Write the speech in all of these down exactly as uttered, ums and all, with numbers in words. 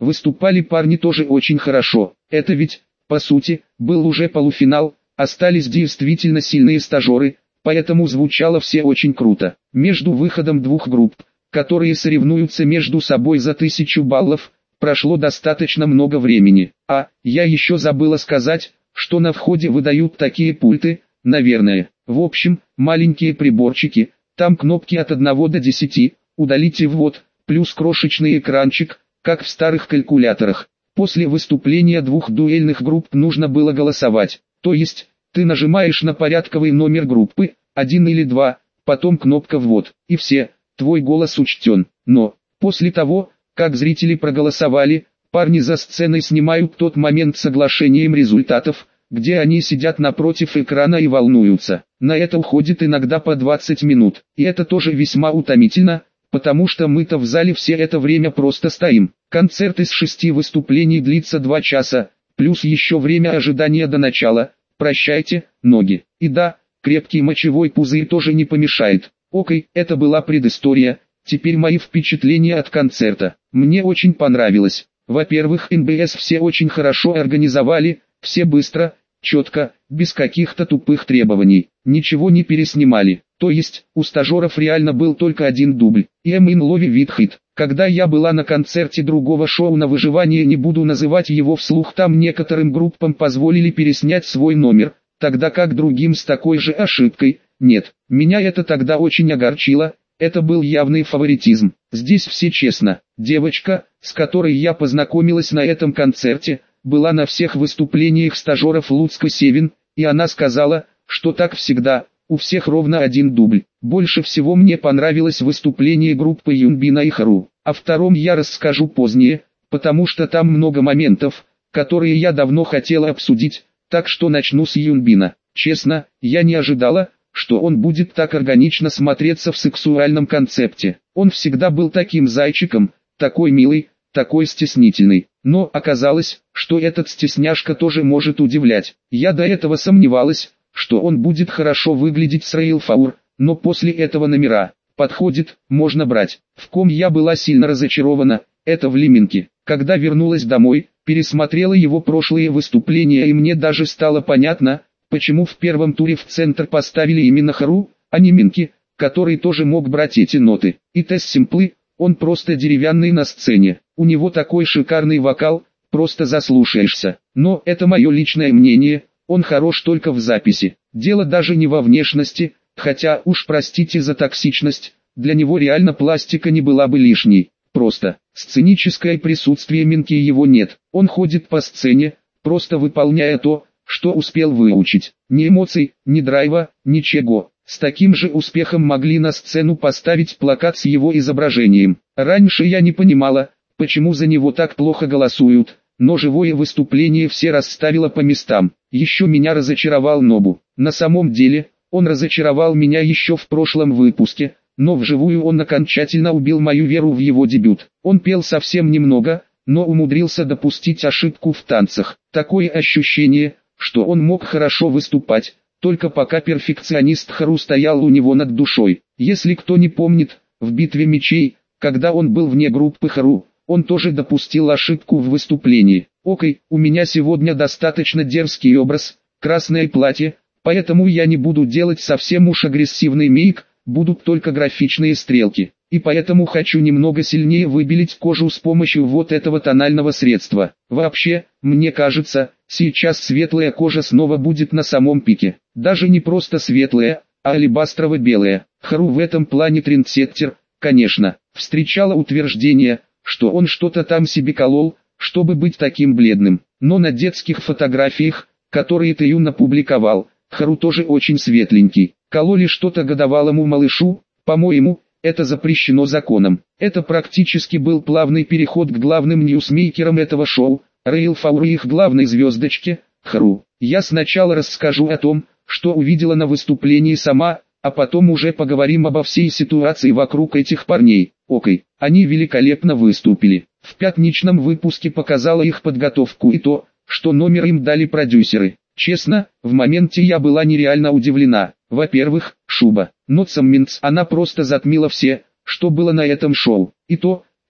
Выступали парни тоже очень хорошо. Это ведь, по сути, был уже полуфинал, остались действительно сильные стажеры, поэтому звучало все очень круто. Между выходом двух групп, которые соревнуются между собой за тысячу баллов, прошло достаточно много времени. А, я еще забыла сказать, что на входе выдают такие пульты, наверное. В общем, маленькие приборчики, там кнопки от одного до десяти, удалите ввод, плюс крошечный экранчик, как в старых калькуляторах. После выступления двух дуэльных групп нужно было голосовать, то есть, ты нажимаешь на порядковый номер группы, один или два, потом кнопка ввод, и все, твой голос учтен. Но, после того, как зрители проголосовали, парни за сценой снимают тот момент с оглашением результатов, где они сидят напротив экрана и волнуются. На это уходит иногда по двадцать минут, и это тоже весьма утомительно, потому что мы-то в зале все это время просто стоим. Концерт из шести выступлений длится два часа, плюс еще время ожидания до начала. Прощайте, ноги. И да, крепкий мочевой пузырь тоже не помешает. Окей, это была предыстория, теперь мои впечатления от концерта. Мне очень понравилось. Во-первых, эн бэ эс все очень хорошо организовали, все быстро, четко, без каких-то тупых требований, ничего не переснимали. То есть, у стажеров реально был только один дубль, и I'm in love with it. Когда я была на концерте другого шоу на выживание, не буду называть его вслух, там некоторым группам позволили переснять свой номер, тогда как другим с такой же ошибкой, нет. Меня это тогда очень огорчило, это был явный фаворитизм. Здесь все честно. Девочка, с которой я познакомилась на этом концерте, была на всех выступлениях стажеров Луцка Севен, и она сказала, что так всегда. У всех ровно один дубль. Больше всего мне понравилось выступление группы Юнбина и Хару. О втором я расскажу позднее, потому что там много моментов, которые я давно хотела обсудить, так что начну с Юнбина. Честно, я не ожидала, что он будет так органично смотреться в сексуальном концепте. Он всегда был таким зайчиком, такой милый, такой стеснительный. Но оказалось, что этот стесняшка тоже может удивлять. Я до этого сомневалась, что он будет хорошо выглядеть с Рейл Фаур, но после этого номера подходит, можно брать. В ком я была сильно разочарована, это в Лиминке. Когда вернулась домой, пересмотрела его прошлые выступления, и мне даже стало понятно, почему в первом туре в центр поставили именно Хару, а не Минки, который тоже мог брать эти ноты. И Тесс Симплы, он просто деревянный на сцене. У него такой шикарный вокал, просто заслушаешься. Но это мое личное мнение. Он хорош только в записи. Дело даже не во внешности, хотя уж простите за токсичность, для него реально пластика не была бы лишней. Просто, сценическое присутствие Минки его нет. Он ходит по сцене, просто выполняя то, что успел выучить. Ни эмоций, ни драйва, ничего. С таким же успехом могли на сцену поставить плакат с его изображением. Раньше я не понимала, почему за него так плохо голосуют, но живое выступление все расставило по местам. Еще меня разочаровал Нобу. На самом деле, он разочаровал меня еще в прошлом выпуске, но вживую он окончательно убил мою веру в его дебют. Он пел совсем немного, но умудрился допустить ошибку в танцах. Такое ощущение, что он мог хорошо выступать, только пока перфекционист Хару стоял у него над душой. Если кто не помнит, в битве мечей, когда он был вне группы Хару, он тоже допустил ошибку в выступлении. Окей, у меня сегодня достаточно дерзкий образ, красное платье, поэтому я не буду делать совсем уж агрессивный мейк, будут только графичные стрелки. И поэтому хочу немного сильнее выбелить кожу с помощью вот этого тонального средства. Вообще, мне кажется, сейчас светлая кожа снова будет на самом пике. Даже не просто светлая, а алебастрово-белая. Хару в этом плане трендсеттер, конечно. Встречала утверждение, что он что-то там себе колол, чтобы быть таким бледным. Но на детских фотографиях, которые Тэюн опубликовал, Хару тоже очень светленький. Кололи что-то годовалому малышу, по-моему, это запрещено законом. Это практически был плавный переход к главным ньюсмейкерам этого шоу, Рейл Фаур и их главной звездочке, Хару. Я сначала расскажу о том, что увидела на выступлении сама, а потом уже поговорим обо всей ситуации вокруг этих парней. Окей, они великолепно выступили. В пятничном выпуске показала их подготовку и то, что номер им дали продюсеры. Честно, в моменте я была нереально удивлена. Во-первых, шуба. Not some mints, она просто затмила все, что было на этом шоу. И то,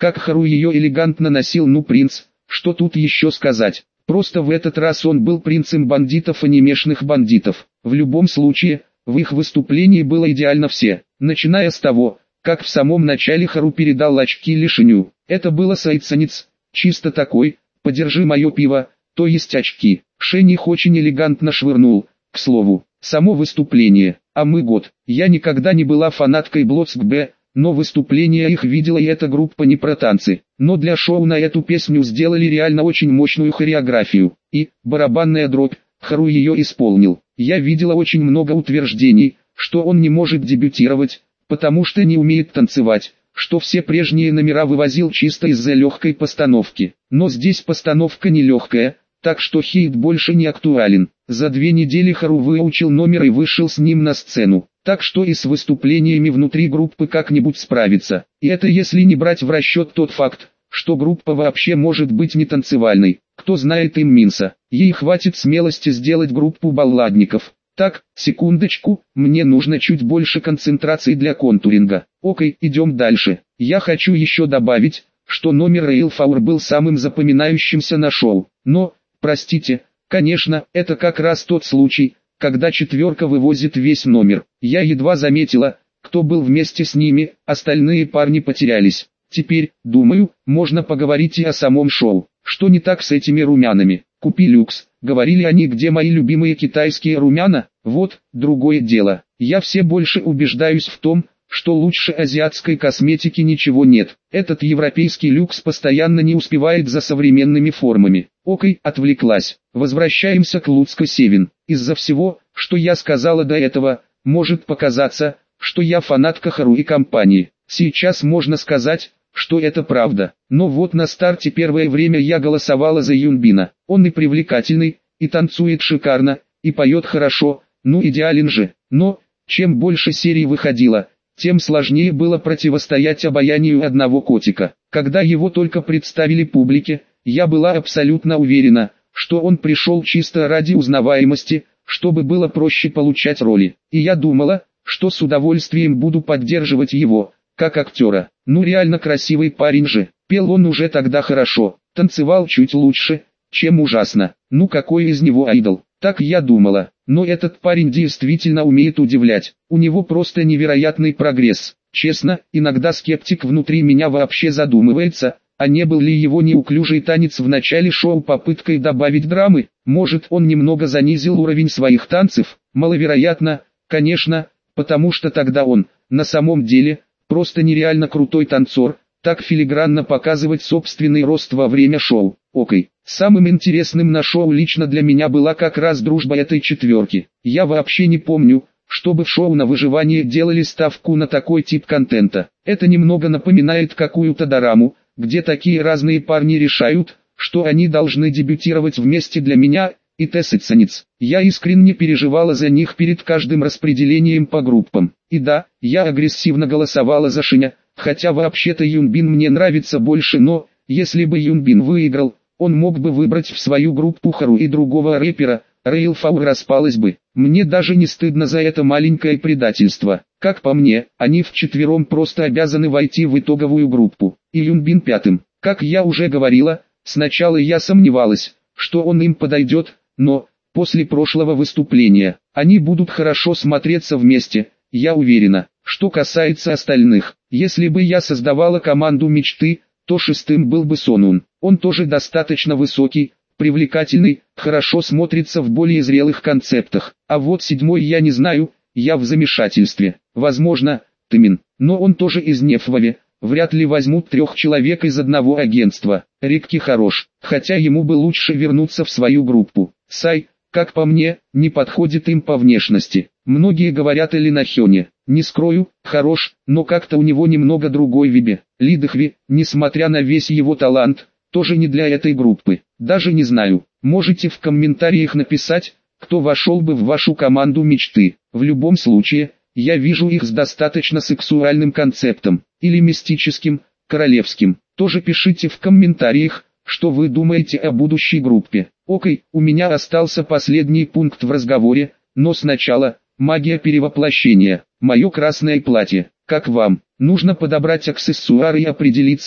Как Хару ее элегантно носил, ну принц, что тут еще сказать. Просто в этот раз он был принцем бандитов, а не мешных бандитов. В любом случае, в их выступлении было идеально все, начиная с того, как в самом начале Хару передал очки Лишеню. Это было сайцанец, чисто такой, подержи мое пиво, то есть очки. Шень их очень элегантно швырнул, к слову, само выступление, а мы год. Я никогда не была фанаткой Блоцк-Б, но выступления их видела, и эта группа не про танцы. Но для шоу на эту песню сделали реально очень мощную хореографию. И, барабанная дробь, Хару ее исполнил. Я видела очень много утверждений, что он не может дебютировать, потому что не умеет танцевать, что все прежние номера вывозил чисто из-за легкой постановки. Но здесь постановка не легкая, так что хейт больше не актуален. За две недели Хару выучил номер и вышел с ним на сцену, так что и с выступлениями внутри группы как-нибудь справится. И это если не брать в расчет тот факт, что группа вообще может быть не танцевальной. Кто знает им Минса, ей хватит смелости сделать группу балладников. Так, секундочку, мне нужно чуть больше концентрации для контуринга. Окей, идем дальше. Я хочу еще добавить, что номер Real Four был самым запоминающимся на шоу. Но, простите, конечно, это как раз тот случай, когда четверка вывозит весь номер. Я едва заметила, кто был вместе с ними, остальные парни потерялись. Теперь, думаю, можно поговорить и о самом шоу. Что не так с этими румянами? Купи люкс. Говорили они, где мои любимые китайские румяна? Вот, другое дело. Я все больше убеждаюсь в том, что лучше азиатской косметики ничего нет. Этот европейский люкс постоянно не успевает за современными формами. Окей, отвлеклась. Возвращаемся к Луцко Севен. Из-за всего, что я сказала до этого, может показаться, что я фанатка Хару и компании. Сейчас можно сказать, что это правда. Но вот на старте первое время я голосовала за Юнбина. Он и привлекательный, и танцует шикарно, и поет хорошо, ну идеален же. Но, чем больше серий выходило, тем сложнее было противостоять обаянию одного котика. Когда его только представили публике, я была абсолютно уверена, что он пришел чисто ради узнаваемости, чтобы было проще получать роли. И я думала, что с удовольствием буду поддерживать его, как актера. Ну реально красивый парень же. Пел он уже тогда хорошо, танцевал чуть лучше, чем ужасно. Ну какой из него айдол? Так я думала. Но этот парень действительно умеет удивлять. У него просто невероятный прогресс. Честно, иногда скептик внутри меня вообще задумывается, а не был ли его неуклюжий танец в начале шоу попыткой добавить драмы? Может, он немного занизил уровень своих танцев? Маловероятно, конечно, потому что тогда он, на самом деле, просто нереально крутой танцор, так филигранно показывать собственный рост во время шоу. Окей. Самым интересным на шоу лично для меня была как раз дружба этой четверки. Я вообще не помню, чтобы в шоу на выживание делали ставку на такой тип контента. Это немного напоминает какую-то дораму, где такие разные парни решают, что они должны дебютировать вместе для меня, и тесыцанец. Я искренне переживала за них перед каждым распределением по группам. И да, я агрессивно голосовала за Шиня, хотя вообще-то Юнбин мне нравится больше, но, если бы Юнбин выиграл, он мог бы выбрать в свою группу Хару и другого рэпера, Real Four распалась бы. Мне даже не стыдно за это маленькое предательство. Как по мне, они вчетвером просто обязаны войти в итоговую группу. И Юнбин пятым. Как я уже говорила, сначала я сомневалась, что он им подойдет, но, после прошлого выступления, они будут хорошо смотреться вместе, я уверена. Что касается остальных, если бы я создавала команду мечты, то шестым был бы Сонун. Он тоже достаточно высокий, привлекательный, хорошо смотрится в более зрелых концептах. А вот седьмой я не знаю, я в замешательстве. Возможно, Тымин, но он тоже из Нефвави. Вряд ли возьмут трех человек из одного агентства. Рикки хорош, хотя ему бы лучше вернуться в свою группу. Сай, как по мне, не подходит им по внешности. Многие говорят о Линахёне. Не скрою, хорош, но как-то у него немного другой вибе. Лидахви, несмотря на весь его талант, тоже не для этой группы. Даже не знаю, можете в комментариях написать, кто вошел бы в вашу команду мечты. В любом случае, я вижу их с достаточно сексуальным концептом, или мистическим, королевским. Тоже пишите в комментариях, что вы думаете о будущей группе. Окей, у меня остался последний пункт в разговоре, но сначала, магия перевоплощения. Мое красное платье. Как вам? Нужно подобрать аксессуары и определиться,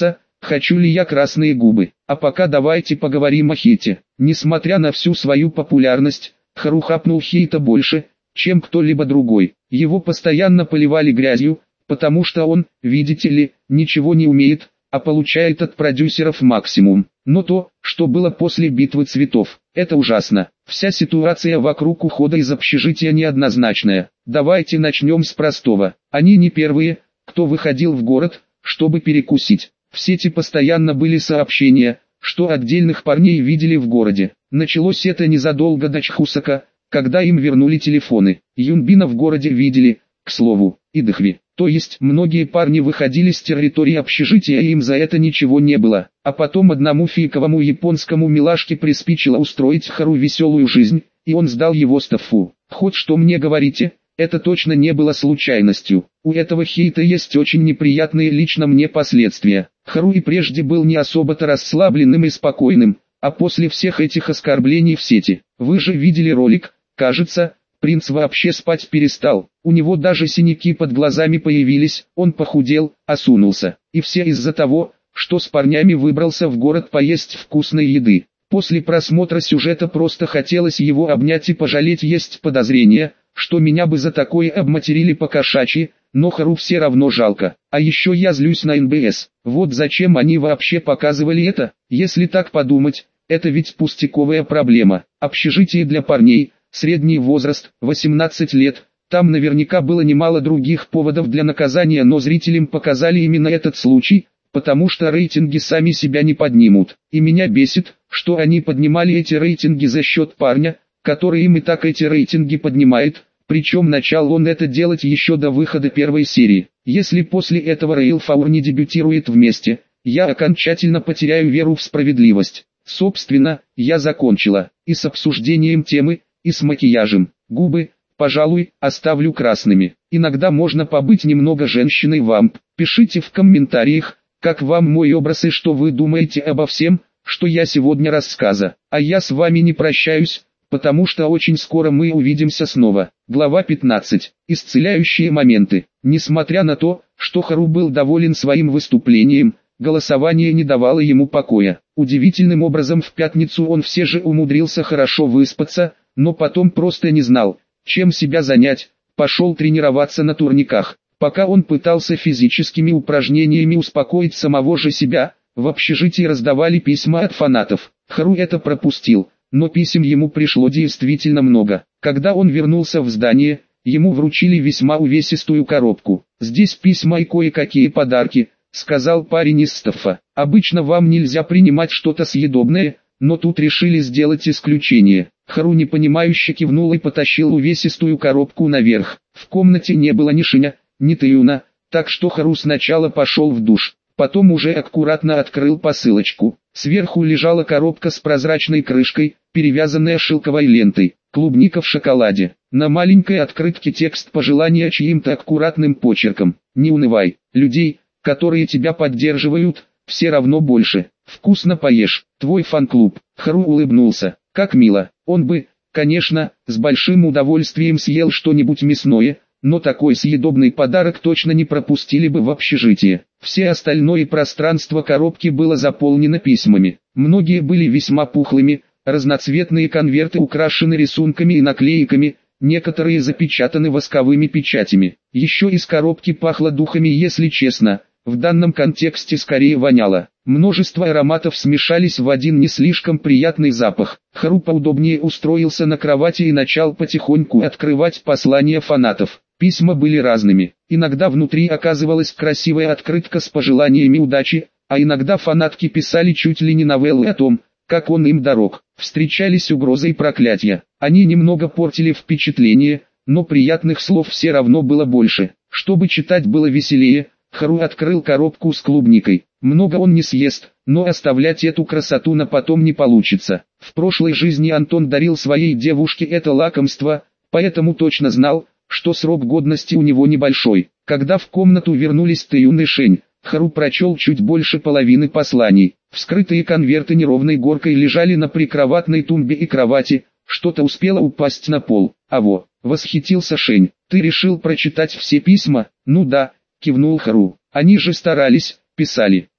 хочу ли я красные губы. А пока давайте поговорим о Хейте. Несмотря на всю свою популярность, Хару хапнул хейта больше, чем кто-либо другой. Его постоянно поливали грязью, потому что он, видите ли, ничего не умеет, а получает от продюсеров максимум. Но то, что было после битвы цветов, это ужасно. Вся ситуация вокруг ухода из общежития неоднозначная. Давайте начнем с простого. Они не первые, кто выходил в город, чтобы перекусить. В сети постоянно были сообщения, что отдельных парней видели в городе. Началось это незадолго до Чхусака, когда им вернули телефоны. Юнбина в городе видели, к слову, и Дхви. То есть многие парни выходили с территории общежития и им за это ничего не было. А потом одному фейковому японскому милашке приспичило устроить Хару веселую жизнь, и он сдал его стаффу. Хоть что мне говорите, это точно не было случайностью. У этого хейта есть очень неприятные лично мне последствия. Хару и прежде был не особо-то расслабленным и спокойным, а после всех этих оскорблений в сети. Вы же видели ролик, кажется, принц вообще спать перестал. У него даже синяки под глазами появились, он похудел, осунулся. И все из-за того, что с парнями выбрался в город поесть вкусной еды. После просмотра сюжета просто хотелось его обнять и пожалеть. Есть подозрение, что меня бы за такое обматерили по-кошачьи, но Хару все равно жалко. А еще я злюсь на эн бэ эс. Вот зачем они вообще показывали это? Если так подумать, это ведь пустяковая проблема. Общежитие для парней, средний возраст, восемнадцать лет. Там наверняка было немало других поводов для наказания, но зрителям показали именно этот случай, потому что рейтинги сами себя не поднимут. И меня бесит, что они поднимали эти рейтинги за счет парня, который им и так эти рейтинги поднимает, причем начал он это делать еще до выхода первой серии. Если после этого Рейл Фаур не дебютирует вместе, я окончательно потеряю веру в справедливость. Собственно, я закончила, и с обсуждением темы, и с макияжем. Губы, пожалуй, оставлю красными. Иногда можно побыть немного женщиной-вамп. Пишите в комментариях, как вам мой образ и что вы думаете обо всем, что я сегодня рассказа. А я с вами не прощаюсь, потому что очень скоро мы увидимся снова. Глава пятнадцать. Исцеляющие моменты. Несмотря на то, что Хару был доволен своим выступлением, голосование не давало ему покоя. Удивительным образом в пятницу он все же умудрился хорошо выспаться, но потом просто не знал, чем себя занять, пошел тренироваться на турниках. Пока он пытался физическими упражнениями успокоить самого же себя, в общежитии раздавали письма от фанатов. Хару это пропустил, но писем ему пришло действительно много. Когда он вернулся в здание, ему вручили весьма увесистую коробку. «Здесь письма и кое-какие подарки», — сказал парень из стаффа. «Обычно вам нельзя принимать что-то съедобное, но тут решили сделать исключение». Хару непонимающе кивнул и потащил увесистую коробку наверх. В комнате не было ни Шиня, ни Тэюна, так что Хару сначала пошел в душ, потом уже аккуратно открыл посылочку. Сверху лежала коробка с прозрачной крышкой, перевязанная шелковой лентой. Клубника в шоколаде. На маленькой открытке текст пожелания чьим-то аккуратным почерком. «Не унывай, людей, которые тебя поддерживают, все равно больше. Вкусно поешь, твой фан-клуб». Хару улыбнулся. Как мило. Он бы, конечно, с большим удовольствием съел что-нибудь мясное, но такой съедобный подарок точно не пропустили бы в общежитие. Все остальное пространство коробки было заполнено письмами. Многие были весьма пухлыми, разноцветные конверты украшены рисунками и наклейками, некоторые запечатаны восковыми печатями. Еще из коробки пахло духами, если честно, в данном контексте скорее воняло. Множество ароматов смешались в один не слишком приятный запах. Хару поудобнее устроился на кровати и начал потихоньку открывать послания фанатов. Письма были разными. Иногда внутри оказывалась красивая открытка с пожеланиями удачи, а иногда фанатки писали чуть ли не новеллы о том, как он им дорог. Встречались угрозы и проклятия. Они немного портили впечатление, но приятных слов все равно было больше. Чтобы читать было веселее, Хару открыл коробку с клубникой. Много он не съест, но оставлять эту красоту на потом не получится. В прошлой жизни Антон дарил своей девушке это лакомство, поэтому точно знал, что срок годности у него небольшой. Когда в комнату вернулись Тэюн и Шень, Хару прочел чуть больше половины посланий. Вскрытые конверты неровной горкой лежали на прикроватной тумбе и кровати, что-то успело упасть на пол. «Аво!» — восхитился Шень. «Ты решил прочитать все письма?» «Ну да», — кивнул Хару. «Они же старались, писали.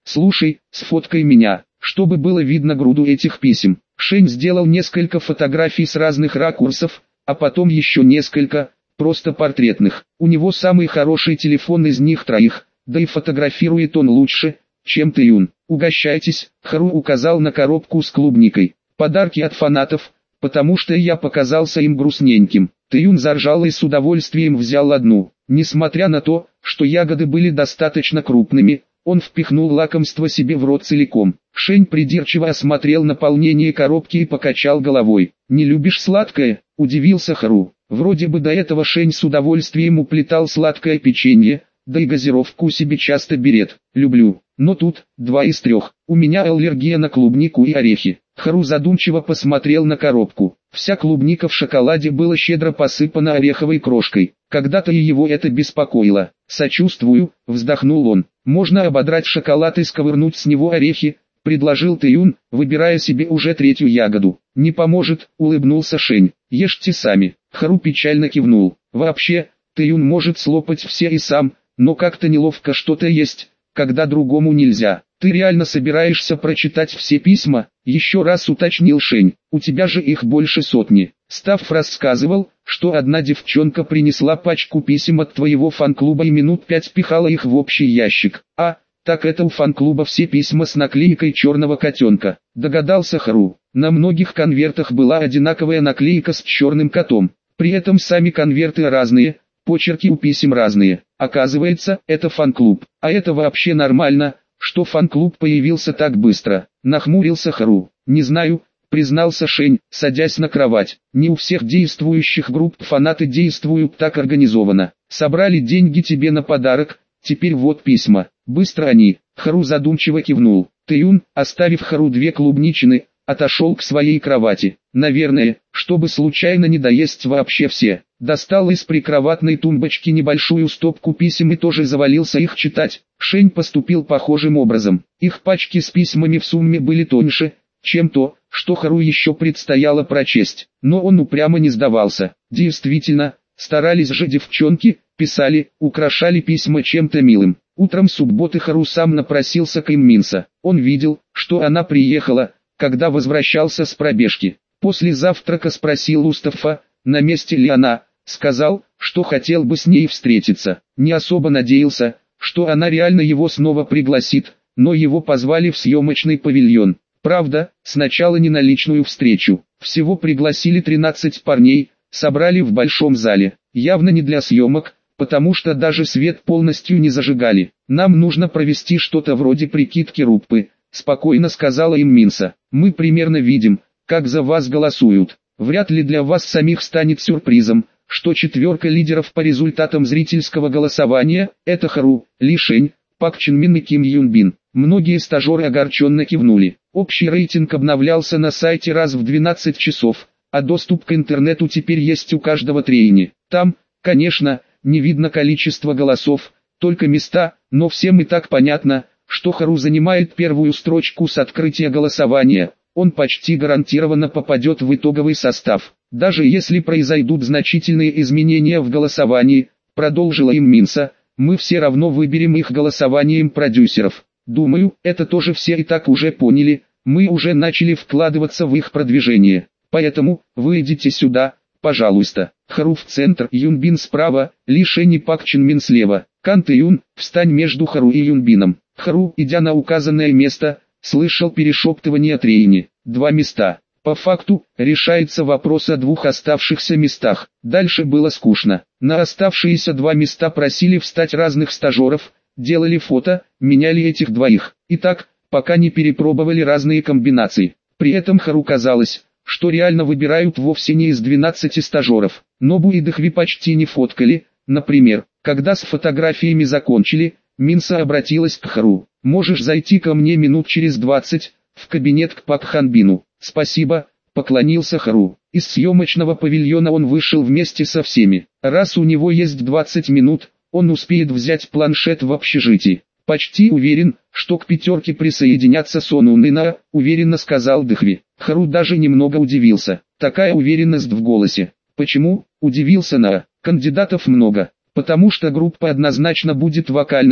Слушай, сфоткай меня, чтобы было видно груду этих писем. Шень сделал несколько фотографий с разных ракурсов, а потом еще несколько, просто портретных. У него самый хороший телефон из них троих, да и фотографирует он лучше, чем Тэйюн. Угощайтесь, Хару указал на коробку с клубникой. Подарки от фанатов, потому что я показался им грустненьким. Тэйюн заржал и с удовольствием взял одну. Несмотря на то, что ягоды были достаточно крупными, он впихнул лакомство себе в рот целиком. Шень придирчиво осмотрел наполнение коробки и покачал головой. «Не любишь сладкое?» – удивился Хару. Вроде бы до этого Шень с удовольствием уплетал сладкое печенье, да и газировку себе часто берет. «Люблю, но тут два из трех. У меня аллергия на клубнику и орехи». Хару задумчиво посмотрел на коробку. Вся клубника в шоколаде была щедро посыпана ореховой крошкой. Когда-то и его это беспокоило. «Сочувствую», — вздохнул он. «Можно ободрать шоколад и сковырнуть с него орехи», — предложил Тэйюн, выбирая себе уже третью ягоду. «Не поможет», — улыбнулся Шень. «Ешьте сами». Хару печально кивнул. «Вообще, Тэйюн может слопать все и сам, но как-то неловко что-то есть, когда другому нельзя». «Ты реально собираешься прочитать все письма?» — еще раз уточнил Шень. «У тебя же их больше сотни». Стафф рассказывал, что одна девчонка принесла пачку писем от твоего фан-клуба и минут пять пихала их в общий ящик. «А, так это у фан-клуба все письма с наклейкой черного котенка», — догадался Хару. На многих конвертах была одинаковая наклейка с черным котом. При этом сами конверты разные, почерки у писем разные. Оказывается, это фан-клуб. А это вообще нормально, что фан-клуб появился так быстро? Нахмурился Хару. «Не знаю», признался Шень, садясь на кровать. «Не у всех действующих групп фанаты действуют так организованно. Собрали деньги тебе на подарок, теперь вот письма. Быстро они». Хару задумчиво кивнул. Тэйюн, оставив Хару две клубничины, отошел к своей кровати. Наверное, чтобы случайно не доесть вообще все. Достал из прикроватной тумбочки небольшую стопку писем и тоже завалился их читать. Шень поступил похожим образом. Их пачки с письмами в сумме были тоньше, чем то, что Хару еще предстояло прочесть. Но он упрямо не сдавался. Действительно, старались же девчонки, писали, украшали письма чем-то милым. Утром субботы Хару сам напросился к Имминса. Он видел, что она приехала, когда возвращался с пробежки. После завтрака спросил у Стаффа, на месте ли она, сказал, что хотел бы с ней встретиться. Не особо надеялся, что она реально его снова пригласит, но его позвали в съемочный павильон. Правда, сначала не на личную встречу. Всего пригласили тринадцать парней, собрали в большом зале. Явно не для съемок, потому что даже свет полностью не зажигали. «Нам нужно провести что-то вроде прикидки Руппы», — спокойно сказала им Минса. «Мы примерно видим, как за вас голосуют. Вряд ли для вас самих станет сюрпризом, что четверка лидеров по результатам зрительского голосования – это Хару, Ли Шень, Пак Чин Мин и Ким Юн Бин». Многие стажеры огорченно кивнули. Общий рейтинг обновлялся на сайте раз в двенадцать часов, а доступ к интернету теперь есть у каждого трейни. Там, конечно, не видно количество голосов, только места, но всем и так понятно, что Хару занимает первую строчку с открытия голосования. Он почти гарантированно попадет в итоговый состав. Даже если произойдут значительные изменения в голосовании, продолжила им Минса, мы все равно выберем их голосованием продюсеров. Думаю, это тоже все и так уже поняли, мы уже начали вкладываться в их продвижение. Поэтому, вы идите сюда, пожалуйста. Хару в центр, Юнбин справа, Ли Шень и Пак Чин Мин слева. Кан Тэйюн, встань между Хару и Юнбином. Хару, идя на указанное место, слышал перешептывание трейни. Два места. По факту, решается вопрос о двух оставшихся местах. Дальше было скучно. На оставшиеся два места просили встать разных стажеров, делали фото, меняли этих двоих. И так, пока не перепробовали разные комбинации. При этом Хару казалось, что реально выбирают вовсе не из двенадцати стажеров. Нобу и Дэхви почти не фоткали. Например, когда с фотографиями закончили, Минса обратилась к Хару. «Можешь зайти ко мне минут через двадцать, в кабинет к Пак Ханбину». «Спасибо», — поклонился Хару. Из съемочного павильона он вышел вместе со всеми. Раз у него есть двадцать минут, он успеет взять планшет в общежитии. «Почти уверен, что к пятерке присоединятся Сон Ун и На», — уверенно сказал Дэхви. Хару даже немного удивился. Такая уверенность в голосе. «Почему?» — удивился На. «Кандидатов много. Потому что группа однозначно будет вокальная,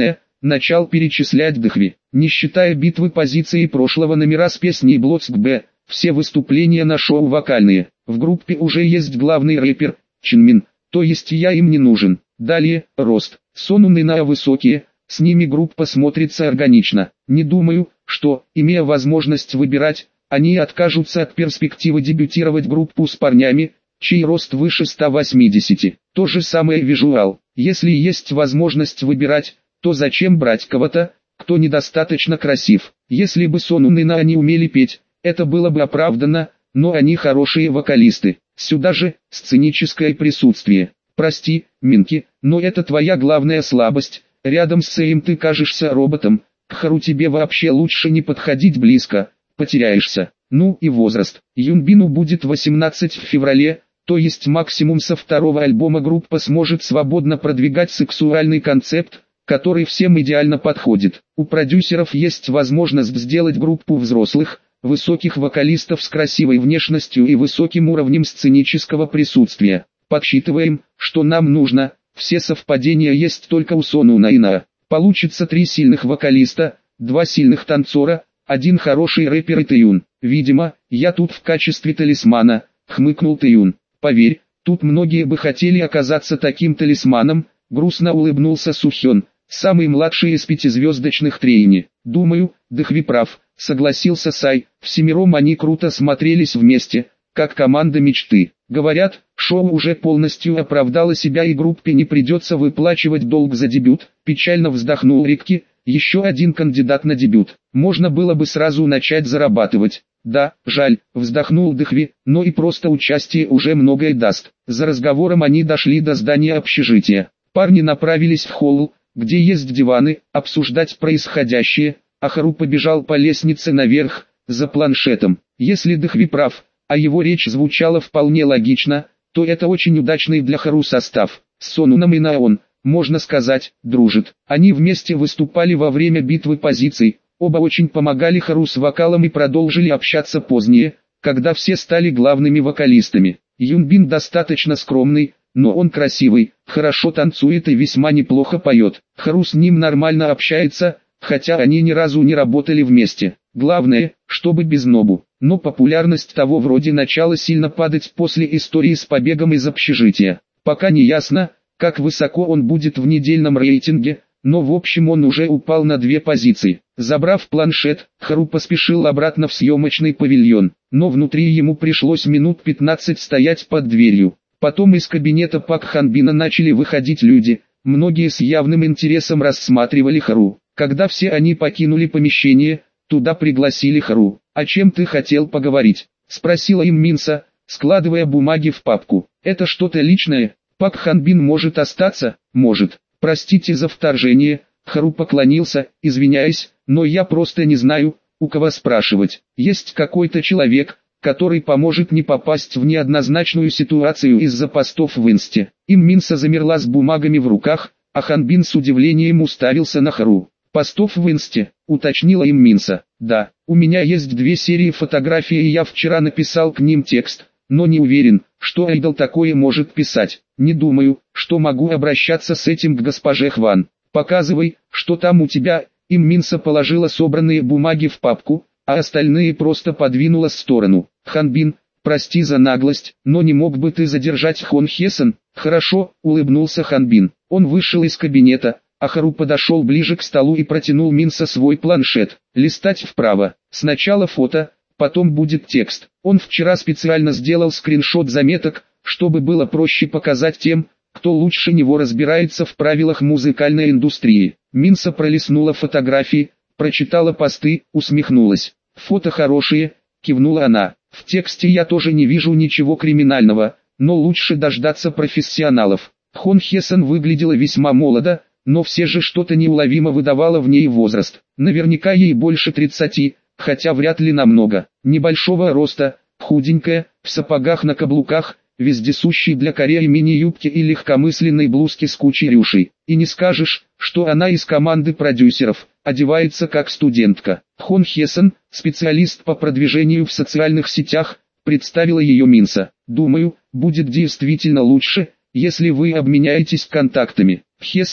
начал перечислять Дхви. Не считая битвы позиции прошлого номера с песней Блоцк Б, все выступления на шоу вокальные. В группе уже есть главный рэпер, Чинмин, то есть я им не нужен. Далее, рост. Сонун и Наа высокие, с ними группа смотрится органично. Не думаю, что, имея возможность выбирать, они откажутся от перспективы дебютировать группу с парнями, чей рост выше ста восьмидесяти. То же самое визуал. Если есть возможность выбирать, то зачем брать кого-то, кто недостаточно красив? Если бы Сонун и Наа не умели петь, это было бы оправдано, но они хорошие вокалисты. Сюда же, сценическое присутствие. Прости, Минки, но это твоя главная слабость. Рядом с этим ты кажешься роботом. К Хару тебе вообще лучше не подходить близко, потеряешься. Ну и возраст. Юнбину будет восемнадцать в феврале, то есть максимум со второго альбома группа сможет свободно продвигать сексуальный концепт, который всем идеально подходит. У продюсеров есть возможность сделать группу взрослых, высоких вокалистов с красивой внешностью и высоким уровнем сценического присутствия. Подсчитываем, что нам нужно, все совпадения есть только у Сонуна и Наа. Получится три сильных вокалиста, два сильных танцора, один хороший рэпер и Тэйюн. Видимо, я тут в качестве талисмана, хмыкнул Тэйюн. Поверь, тут многие бы хотели оказаться таким талисманом, грустно улыбнулся Сухён, самый младший из пятизвездочных трейни. Думаю, Дхви прав, согласился Сай, всемиром они круто смотрелись вместе, как команда мечты. Говорят, шоу уже полностью оправдало себя и группе не придется выплачивать долг за дебют, печально вздохнул Рикки, еще один кандидат на дебют. Можно было бы сразу начать зарабатывать. Да, жаль, вздохнул Дхви, но и просто участие уже многое даст. За разговором они дошли до здания общежития. Парни направились в холл, где есть диваны, обсуждать происходящее, а Хару побежал по лестнице наверх, за планшетом. Если Дхви прав, а его речь звучала вполне логично, то это очень удачный для Хару состав. С Сонуном и Наа он, можно сказать, дружит. Они вместе выступали во время битвы позиций, оба очень помогали Хару с вокалом и продолжили общаться позднее, когда все стали главными вокалистами. Юнбин достаточно скромный, но он красивый, хорошо танцует и весьма неплохо поет. Хару с ним нормально общается, хотя они ни разу не работали вместе. Главное, чтобы без Нобу. Но популярность того вроде начала сильно падать после истории с побегом из общежития. Пока не ясно, как высоко он будет в недельном рейтинге, но в общем он уже упал на две позиции. Забрав планшет, Хару поспешил обратно в съемочный павильон, но внутри ему пришлось минут пятнадцать стоять под дверью. Потом из кабинета Пак Ханбина начали выходить люди, многие с явным интересом рассматривали Хару. Когда все они покинули помещение, туда пригласили Хару. «О чем ты хотел поговорить?» – спросила им Минса, складывая бумаги в папку. «Это что-то личное? Пак Ханбин может остаться?» «Может. Простите за вторжение», – Хару поклонился, извиняясь, «но я просто не знаю, у кого спрашивать. Есть какой-то человек, который поможет не попасть в неоднозначную ситуацию из-за постов в инсте». Им Минса замерла с бумагами в руках, а Ханбин с удивлением уставился на Хару. «Постов в инсте», — уточнила им Минса. «Да, у меня есть две серии фотографий и я вчера написал к ним текст, но не уверен, что айдол такое может писать. Не думаю, что могу обращаться с этим к госпоже Хван. Показывай, что там у тебя». Им Минса положила собранные бумаги в папку, а остальные просто подвинула в сторону. «Ханбин, прости за наглость, но не мог бы ты задержать Хон Хесон?» «Хорошо», — улыбнулся Ханбин. Он вышел из кабинета, а Хару подошел ближе к столу и протянул Минса свой планшет. «Листать вправо. Сначала фото, потом будет текст». Он вчера специально сделал скриншот заметок, чтобы было проще показать тем, кто лучше него разбирается в правилах музыкальной индустрии. Минса пролистнула фотографии, прочитала посты, усмехнулась. «Фото хорошие», — кивнула она. «В тексте я тоже не вижу ничего криминального, но лучше дождаться профессионалов». Хон Хесон выглядела весьма молодо, но все же что-то неуловимо выдавало в ней возраст. Наверняка ей больше тридцати, хотя вряд ли намного. Небольшого роста, худенькая, в сапогах на каблуках, вездесущей для Кореи мини-юбки и легкомысленной блузки с кучей рюшей. И не скажешь, что она из команды продюсеров, одевается как студентка. Хон Хесон, специалист по продвижению в социальных сетях, представила ее Минса. «Думаю, будет действительно лучше, если вы обменяетесь контактами. Хесон,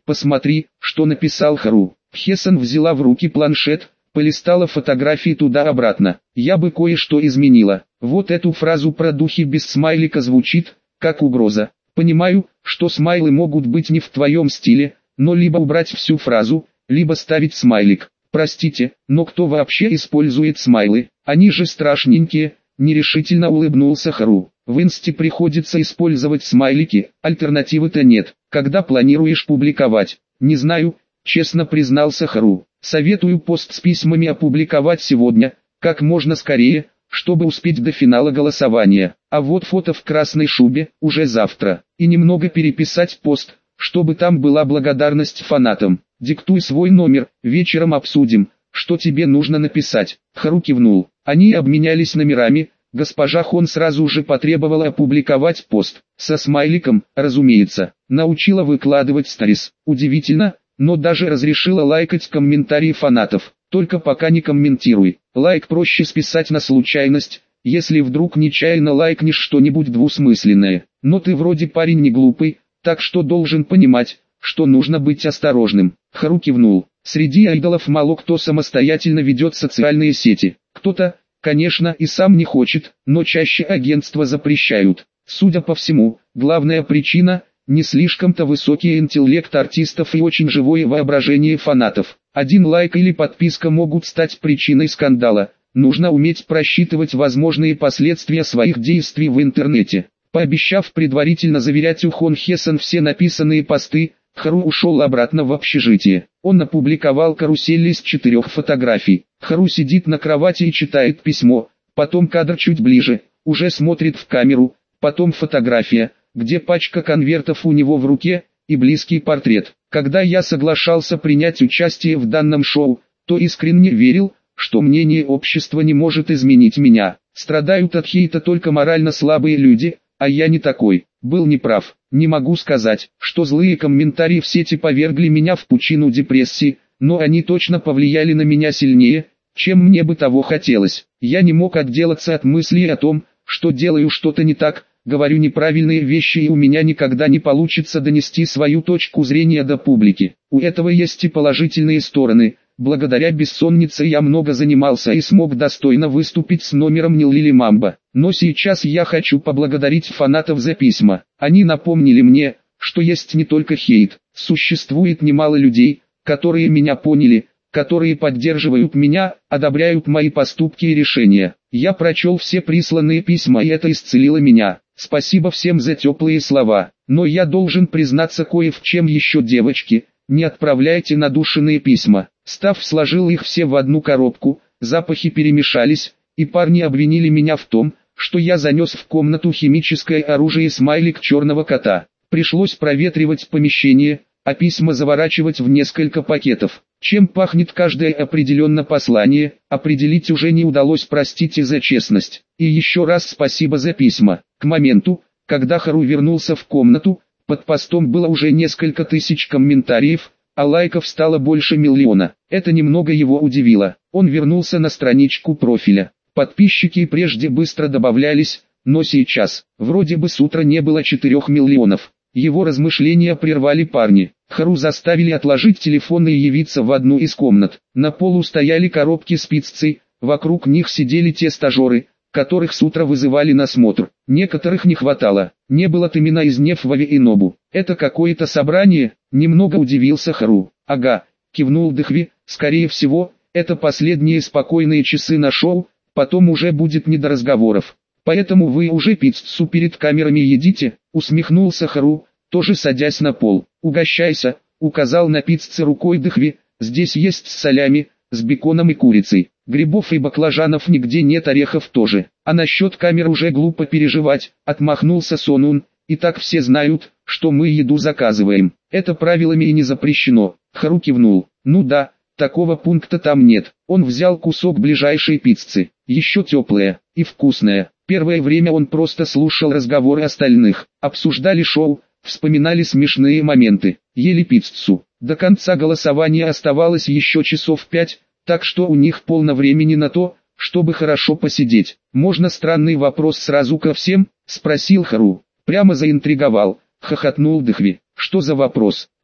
посмотри, что написал Хару. Хесон взяла в руки планшет, полистала фотографии туда-обратно. Я бы кое-что изменила. Вот эту фразу про духи без смайлика звучит, как угроза. Понимаю, что смайлы могут быть не в твоем стиле, но либо убрать всю фразу, либо ставить смайлик. Простите, но кто вообще использует смайлы? Они же страшненькие, нерешительно улыбнулся Хару. В инсте приходится использовать смайлики, альтернативы-то нет. Когда планируешь публиковать? Не знаю, честно признался Хару. Советую пост с письмами опубликовать сегодня, как можно скорее, чтобы успеть до финала голосования. А вот фото в красной шубе, уже завтра. И немного переписать пост, чтобы там была благодарность фанатам. Диктуй свой номер, вечером обсудим, что тебе нужно написать. Хару кивнул. Они обменялись номерами. Госпожа Хон сразу же потребовала опубликовать пост. Со смайликом, разумеется. Научила выкладывать сторис. Удивительно, но даже разрешила лайкать комментарии фанатов. Только пока не комментируй. Лайк проще списать на случайность, если вдруг нечаянно лайкнешь что-нибудь двусмысленное. Но ты вроде парень не глупый, так что должен понимать, что нужно быть осторожным. Хару кивнул. Среди айдолов мало кто самостоятельно ведет социальные сети. Кто-то, конечно, и сам не хочет, но чаще агентства запрещают. Судя по всему, главная причина – не слишком-то высокий интеллект артистов и очень живое воображение фанатов. Один лайк или подписка могут стать причиной скандала. Нужно уметь просчитывать возможные последствия своих действий в интернете. Пообещав предварительно заверять у Хон Хесон все написанные посты, Хару ушел обратно в общежитие. Он опубликовал карусель из четырех фотографий. Хару сидит на кровати и читает письмо, потом кадр чуть ближе, уже смотрит в камеру, потом фотография, где пачка конвертов у него в руке, и близкий портрет. Когда я соглашался принять участие в данном шоу, то искренне верил, что мнение общества не может изменить меня. Страдают от хейта только морально слабые люди, а я не такой. Был неправ. Не могу сказать, что злые комментарии в сети повергли меня в пучину депрессии, но они точно повлияли на меня сильнее, чем мне бы того хотелось. Я не мог отделаться от мысли о том, что делаю что-то не так, говорю неправильные вещи и у меня никогда не получится донести свою точку зрения до публики. У этого есть и положительные стороны. Благодаря бессоннице я много занимался и смог достойно выступить с номером «Не лили мамба». Но сейчас я хочу поблагодарить фанатов за письма. Они напомнили мне, что есть не только хейт. Существует немало людей, которые меня поняли, которые поддерживают меня, одобряют мои поступки и решения. Я прочел все присланные письма и это исцелило меня. Спасибо всем за теплые слова. Но я должен признаться кое в чем еще, девочки. Не отправляйте надушенные письма. Став сложил их все в одну коробку, запахи перемешались, и парни обвинили меня в том, что я занес в комнату химическое оружие и смайлик черного кота. Пришлось проветривать помещение, а письма заворачивать в несколько пакетов. Чем пахнет каждое определенно послание, определить уже не удалось, простите за честность. И еще раз спасибо за письма. К моменту, когда Хару вернулся в комнату, под постом было уже несколько тысяч комментариев, а лайков стало больше миллиона. Это немного его удивило. Он вернулся на страничку профиля. Подписчики прежде быстро добавлялись, но сейчас, вроде бы с утра не было четырех миллионов. Его размышления прервали парни. Хару заставили отложить телефон и явиться в одну из комнат. На полу стояли коробки с пиццей, вокруг них сидели те стажеры, которых с утра вызывали на смотр. Некоторых не хватало. Не было Тэмина из Нефвави и Нобу. Это какое-то собрание? Немного удивился Хару. Ага, кивнул Дэхви, скорее всего, это последние спокойные часы на шоу, потом уже будет не до разговоров. Поэтому вы уже пиццу перед камерами едите, усмехнулся Хару, тоже садясь на пол. Угощайся, указал на пицце рукой Дэхви, здесь есть с солями, с беконом и курицей. Грибов и баклажанов нигде нет, орехов тоже. А насчет камер уже глупо переживать, отмахнулся Сонун. И так все знают, что мы еду заказываем. Это правилами и не запрещено. Хару кивнул. Ну да, такого пункта там нет. Он взял кусок ближайшей пиццы. Еще теплая и вкусная. Первое время он просто слушал разговоры остальных. Обсуждали шоу, вспоминали смешные моменты. Ели пиццу. До конца голосования оставалось еще часов пять, так что у них полно времени на то, чтобы хорошо посидеть. «Можно странный вопрос сразу ко всем?» – спросил Хару. Прямо заинтриговал, хохотнул Дэхви. «Что за вопрос?» «То,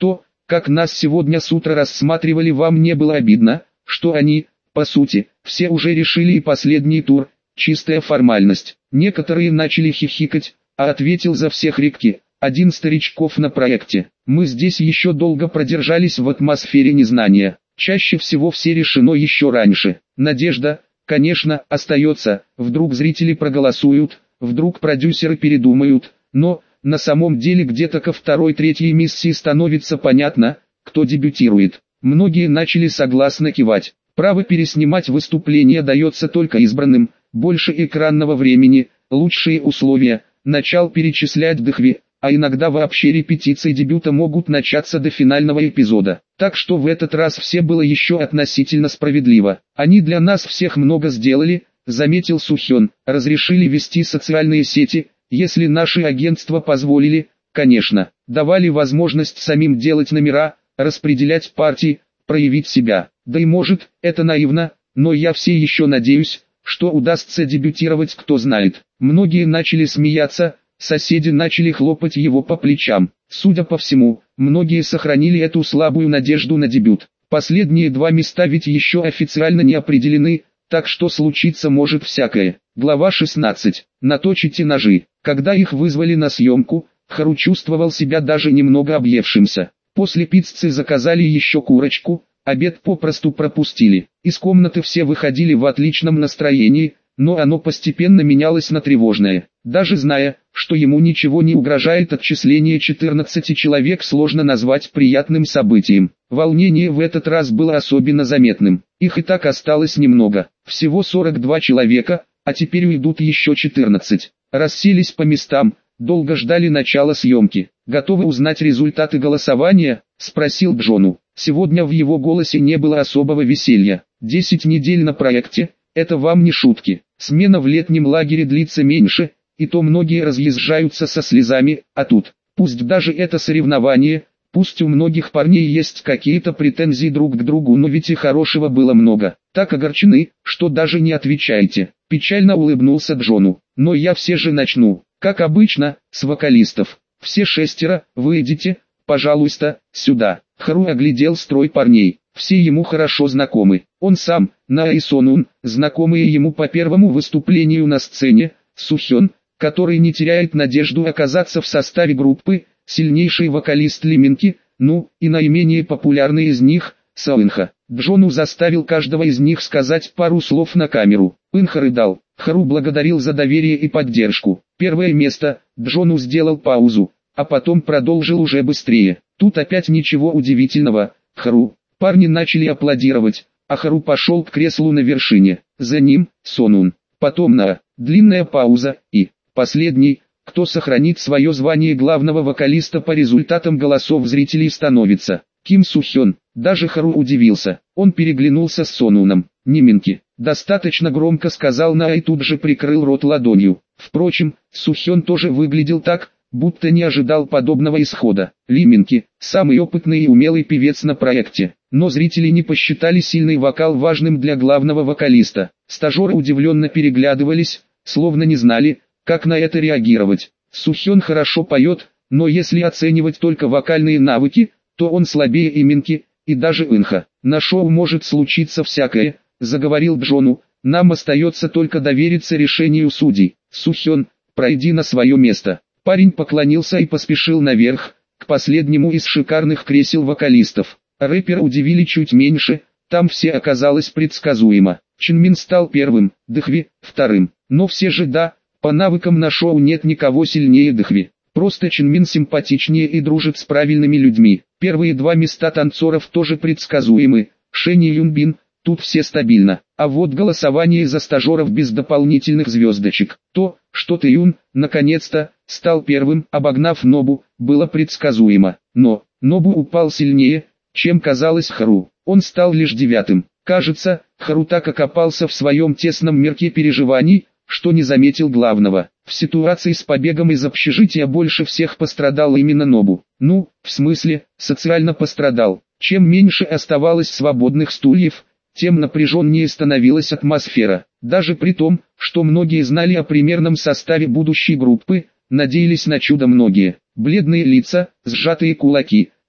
как нас сегодня с утра рассматривали, вам не было обидно, что они, по сути, все уже решили и последний тур, чистая формальность. Некоторые начали хихикать, а ответил за всех Рикки, один старичков на проекте. Мы здесь еще долго продержались в атмосфере незнания. Чаще всего все решено еще раньше. Надежда, конечно, остается, вдруг зрители проголосуют, вдруг продюсеры передумают, но, на самом деле где-то ко второй-третьей миссии становится понятно, кто дебютирует. Многие начали согласно кивать. Право переснимать выступления дается только избранным, больше экранного времени, лучшие условия, начал перечислять Дхви, а иногда вообще репетиции дебюта могут начаться до финального эпизода. Так что в этот раз все было еще относительно справедливо. Они для нас всех много сделали, заметил Сухён, разрешили вести социальные сети, если наши агентства позволили, конечно, давали возможность самим делать номера, распределять партии, проявить себя. Да и может, это наивно, но я все еще надеюсь, что удастся дебютировать, кто знает. Многие начали смеяться, соседи начали хлопать его по плечам. Судя по всему, многие сохранили эту слабую надежду на дебют. Последние два места ведь еще официально не определены, так что случиться может всякое. Глава шестнадцать. Наточите ножи. Когда их вызвали на съемку, Хару чувствовал себя даже немного объевшимся. После пиццы заказали еще курочку, обед попросту пропустили. Из комнаты все выходили в отличном настроении, но оно постепенно менялось на тревожное. Даже зная, что ему ничего не угрожает, отчисление четырнадцати человек сложно назвать приятным событием. Волнение в этот раз было особенно заметным. Их и так осталось немного, всего сорок два человека, а теперь уйдут еще четырнадцать. Расселись по местам, долго ждали начала съемки. «Готовы узнать результаты голосования?» – спросил Джону. Сегодня в его голосе не было особого веселья. Десять недель на проекте – это вам не шутки. Смена в летнем лагере длится меньше, и то многие разъезжаются со слезами, а тут, пусть даже это соревнование, пусть у многих парней есть какие-то претензии друг к другу, но ведь и хорошего было много. Так огорчены, что даже не отвечаете. Печально улыбнулся Джону. Но я все же начну, как обычно, с вокалистов. Все шестеро, вы идите, пожалуйста, сюда. Хару оглядел строй парней. Все ему хорошо знакомы. Он сам, На и Сонун, знакомые ему по первому выступлению на сцене, Сухён, который не теряет надежду оказаться в составе группы, сильнейший вокалист Лиминки, ну, и наименее популярный из них, Саинха. Джону заставил каждого из них сказать пару слов на камеру. Инха рыдал. Хару благодарил за доверие и поддержку. Первое место, Джону сделал паузу, а потом продолжил уже быстрее. Тут опять ничего удивительного, Хару. Парни начали аплодировать, а Хару пошел к креслу на вершине. За ним, Сонун. Потом На. Длинная пауза, и, последний, кто сохранит свое звание главного вокалиста по результатам голосов зрителей, становится Ким Сухён. Даже Хару удивился. Он переглянулся с Сонуном. Ниминки. Достаточно громко сказал На и тут же прикрыл рот ладонью. Впрочем, Сухён тоже выглядел так, будто не ожидал подобного исхода. Лиминки, самый опытный и умелый певец на проекте. Но зрители не посчитали сильный вокал важным для главного вокалиста. Стажеры удивленно переглядывались, словно не знали, как на это реагировать. Сухён хорошо поет, но если оценивать только вокальные навыки, то он слабее и Минки, и даже Инха. На шоу может случиться всякое, заговорил Джону, нам остается только довериться решению судей. Сухён, пройди на свое место. Парень поклонился и поспешил наверх, к последнему из шикарных кресел вокалистов. Рэпера удивили чуть меньше, там все оказалось предсказуемо. Чинмин стал первым, Дхви – вторым. Но все же да, по навыкам на шоу нет никого сильнее Дхви. Просто Чинмин симпатичнее и дружит с правильными людьми. Первые два места танцоров тоже предсказуемы. Шэнь и Юнбин, тут все стабильно. А вот голосование за стажеров без дополнительных звездочек. То, что Тэюн, наконец-то, стал первым, обогнав Нобу, было предсказуемо. Но, Нобу упал сильнее, чем казалось Хару. Он стал лишь девятым. Кажется, Хару так окопался в своем тесном мирке переживаний, что не заметил главного. В ситуации с побегом из общежития больше всех пострадал именно Нобу. Ну, в смысле, социально пострадал. Чем меньше оставалось свободных стульев, тем напряженнее становилась атмосфера. Даже при том, что многие знали о примерном составе будущей группы, надеялись на чудо многие. Бледные лица, сжатые кулаки,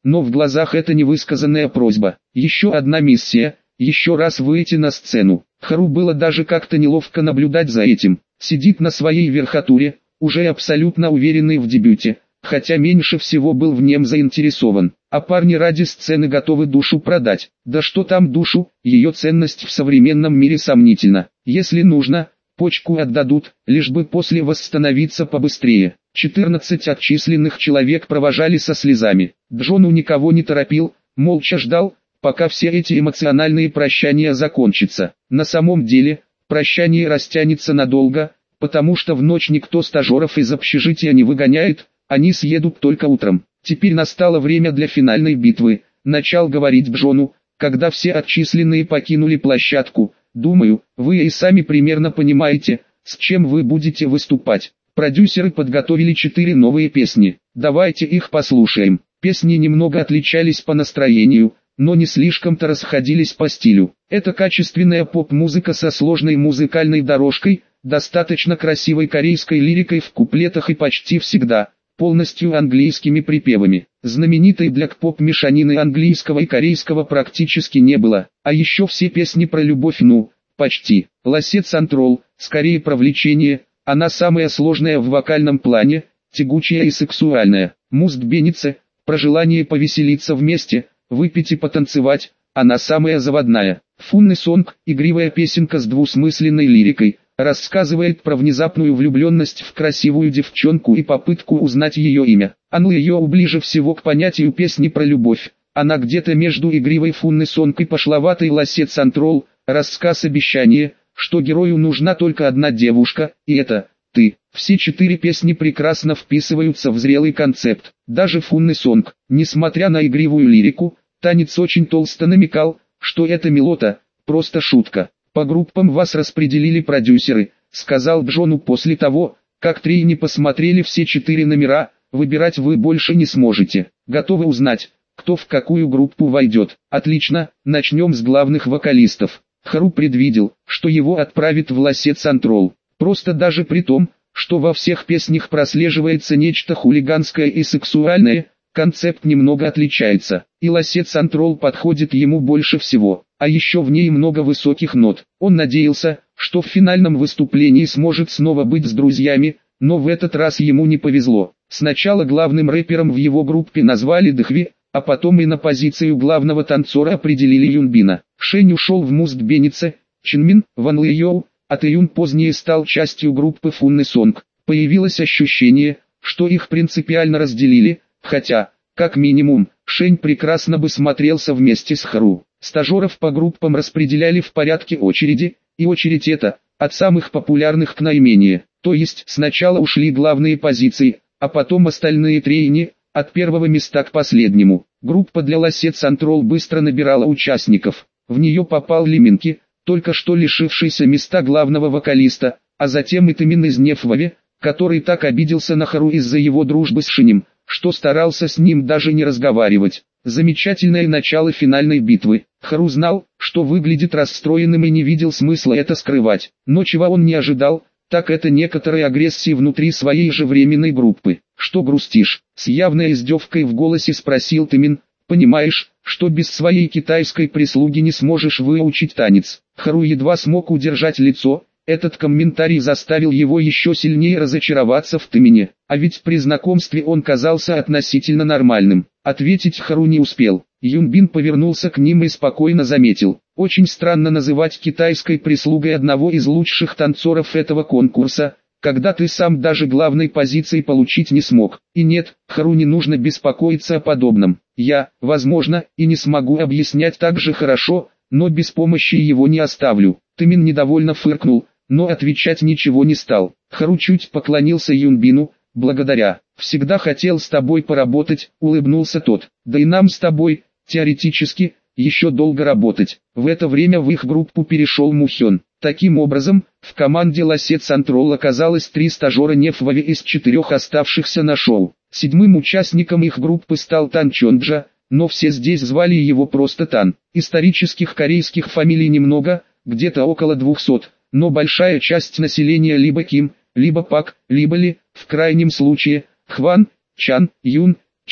но в глазах это невысказанная просьба. Еще одна миссия, еще раз выйти на сцену. Хару было даже как-то неловко наблюдать за этим. Сидит на своей верхотуре, уже абсолютно уверенный в дебюте, хотя меньше всего был в нем заинтересован. А парни ради сцены готовы душу продать. Да что там душу, ее ценность в современном мире сомнительна. Если нужно, почку отдадут, лишь бы после восстановиться побыстрее. четырнадцать отчисленных человек провожали со слезами. Джону никого не торопил, молча ждал, пока все эти эмоциональные прощания закончатся. На самом деле, прощание растянется надолго, потому что в ночь никто стажеров из общежития не выгоняет, они съедут только утром. Теперь настало время для финальной битвы, начал говорить Джону, когда все отчисленные покинули площадку. Думаю, вы и сами примерно понимаете, с чем вы будете выступать. Продюсеры подготовили четыре новые песни. Давайте их послушаем. Песни немного отличались по настроению, но не слишком-то расходились по стилю. Это качественная поп-музыка со сложной музыкальной дорожкой, достаточно красивой корейской лирикой в куплетах и почти всегда полностью английскими припевами. Знаменитой для поп-мешанины английского и корейского практически не было, а еще все песни про любовь, ну, почти. Лассет Сантрол, скорее про влечение, она самая сложная в вокальном плане, тягучая и сексуальная. Муст Бенице, про желание повеселиться вместе, выпить и потанцевать, она самая заводная. Фунный сонг, игривая песенка с двусмысленной лирикой, рассказывает про внезапную влюбленность в красивую девчонку и попытку узнать ее имя. Анл ее ближе всего к понятию песни про любовь. Она где-то между игривой фунный сонг и пошловатой Лассет Сантрол, рассказ обещания, что герою нужна только одна девушка, и это ты. Все четыре песни прекрасно вписываются в зрелый концепт. Даже фунный сонг, несмотря на игривую лирику, танец очень толсто намекал, что эта мелота просто шутка. По группам вас распределили продюсеры, сказал Джону после того, как три не посмотрели все четыре номера, выбирать вы больше не сможете. Готовы узнать, кто в какую группу войдет? Отлично, начнем с главных вокалистов. Хару предвидел, что его отправят в Лассет Сантрол. Просто даже при том, что во всех песнях прослеживается нечто хулиганское и сексуальное, концепт немного отличается, и Лассет Сантрол подходит ему больше всего. А еще в ней много высоких нот. Он надеялся, что в финальном выступлении сможет снова быть с друзьями, но в этот раз ему не повезло. Сначала главным рэпером в его группе назвали Дэхви, а потом и на позицию главного танцора определили Юнбина. Шень ушел в Муст Бенице, Чинмин – в Анлэйоу, а Тэюн позднее стал частью группы Фунный сонг. Появилось ощущение, что их принципиально разделили, хотя, как минимум, Шень прекрасно бы смотрелся вместе с Хару. Стажеров по группам распределяли в порядке очереди, и очередь эта, от самых популярных к наименее. То есть сначала ушли главные позиции, а потом остальные трейни, от первого места к последнему. Группа для Лассет Сантрол быстро набирала участников. В нее попал Лиминки, только что лишившийся места главного вокалиста, а затем и Тэмин из Нефвави, который так обиделся на Хару из-за его дружбы с Шинем, что старался с ним даже не разговаривать. Замечательное начало финальной битвы. Хару знал, что выглядит расстроенным и не видел смысла это скрывать. Но чего он не ожидал, так это некоторой агрессии внутри своей же временной группы. «Что грустишь?» — с явной издевкой в голосе спросил Тэмин. «Понимаешь, что без своей китайской прислуги не сможешь выучить танец?» Хару едва смог удержать лицо. Этот комментарий заставил его еще сильнее разочароваться в Тэмине. А ведь при знакомстве он казался относительно нормальным. Ответить Хару не успел. Юнбин повернулся к ним и спокойно заметил: «Очень странно называть китайской прислугой одного из лучших танцоров этого конкурса, когда ты сам даже главной позиции получить не смог. И нет, Хару не нужно беспокоиться о подобном. Я, возможно, и не смогу объяснять так же хорошо, но без помощи его не оставлю». Тэмин недовольно фыркнул, но отвечать ничего не стал. Хару чуть поклонился Юнбину. «Благодаря. Всегда хотел с тобой поработать», — улыбнулся тот. «Да и нам с тобой, теоретически, еще долго работать». В это время в их группу перешел Мухён. Таким образом, в команде Лассет Сантрол оказалось три стажера Нефвави из четырех оставшихся на шоу. Седьмым участником их группы стал Тан Чонджа, но все здесь звали его просто Тан. Исторических корейских фамилий немного, где-то около двухсот, но большая часть населения либо Ким, либо Пак, либо Ли, в крайнем случае, Хван, Чан, Юн, Чой.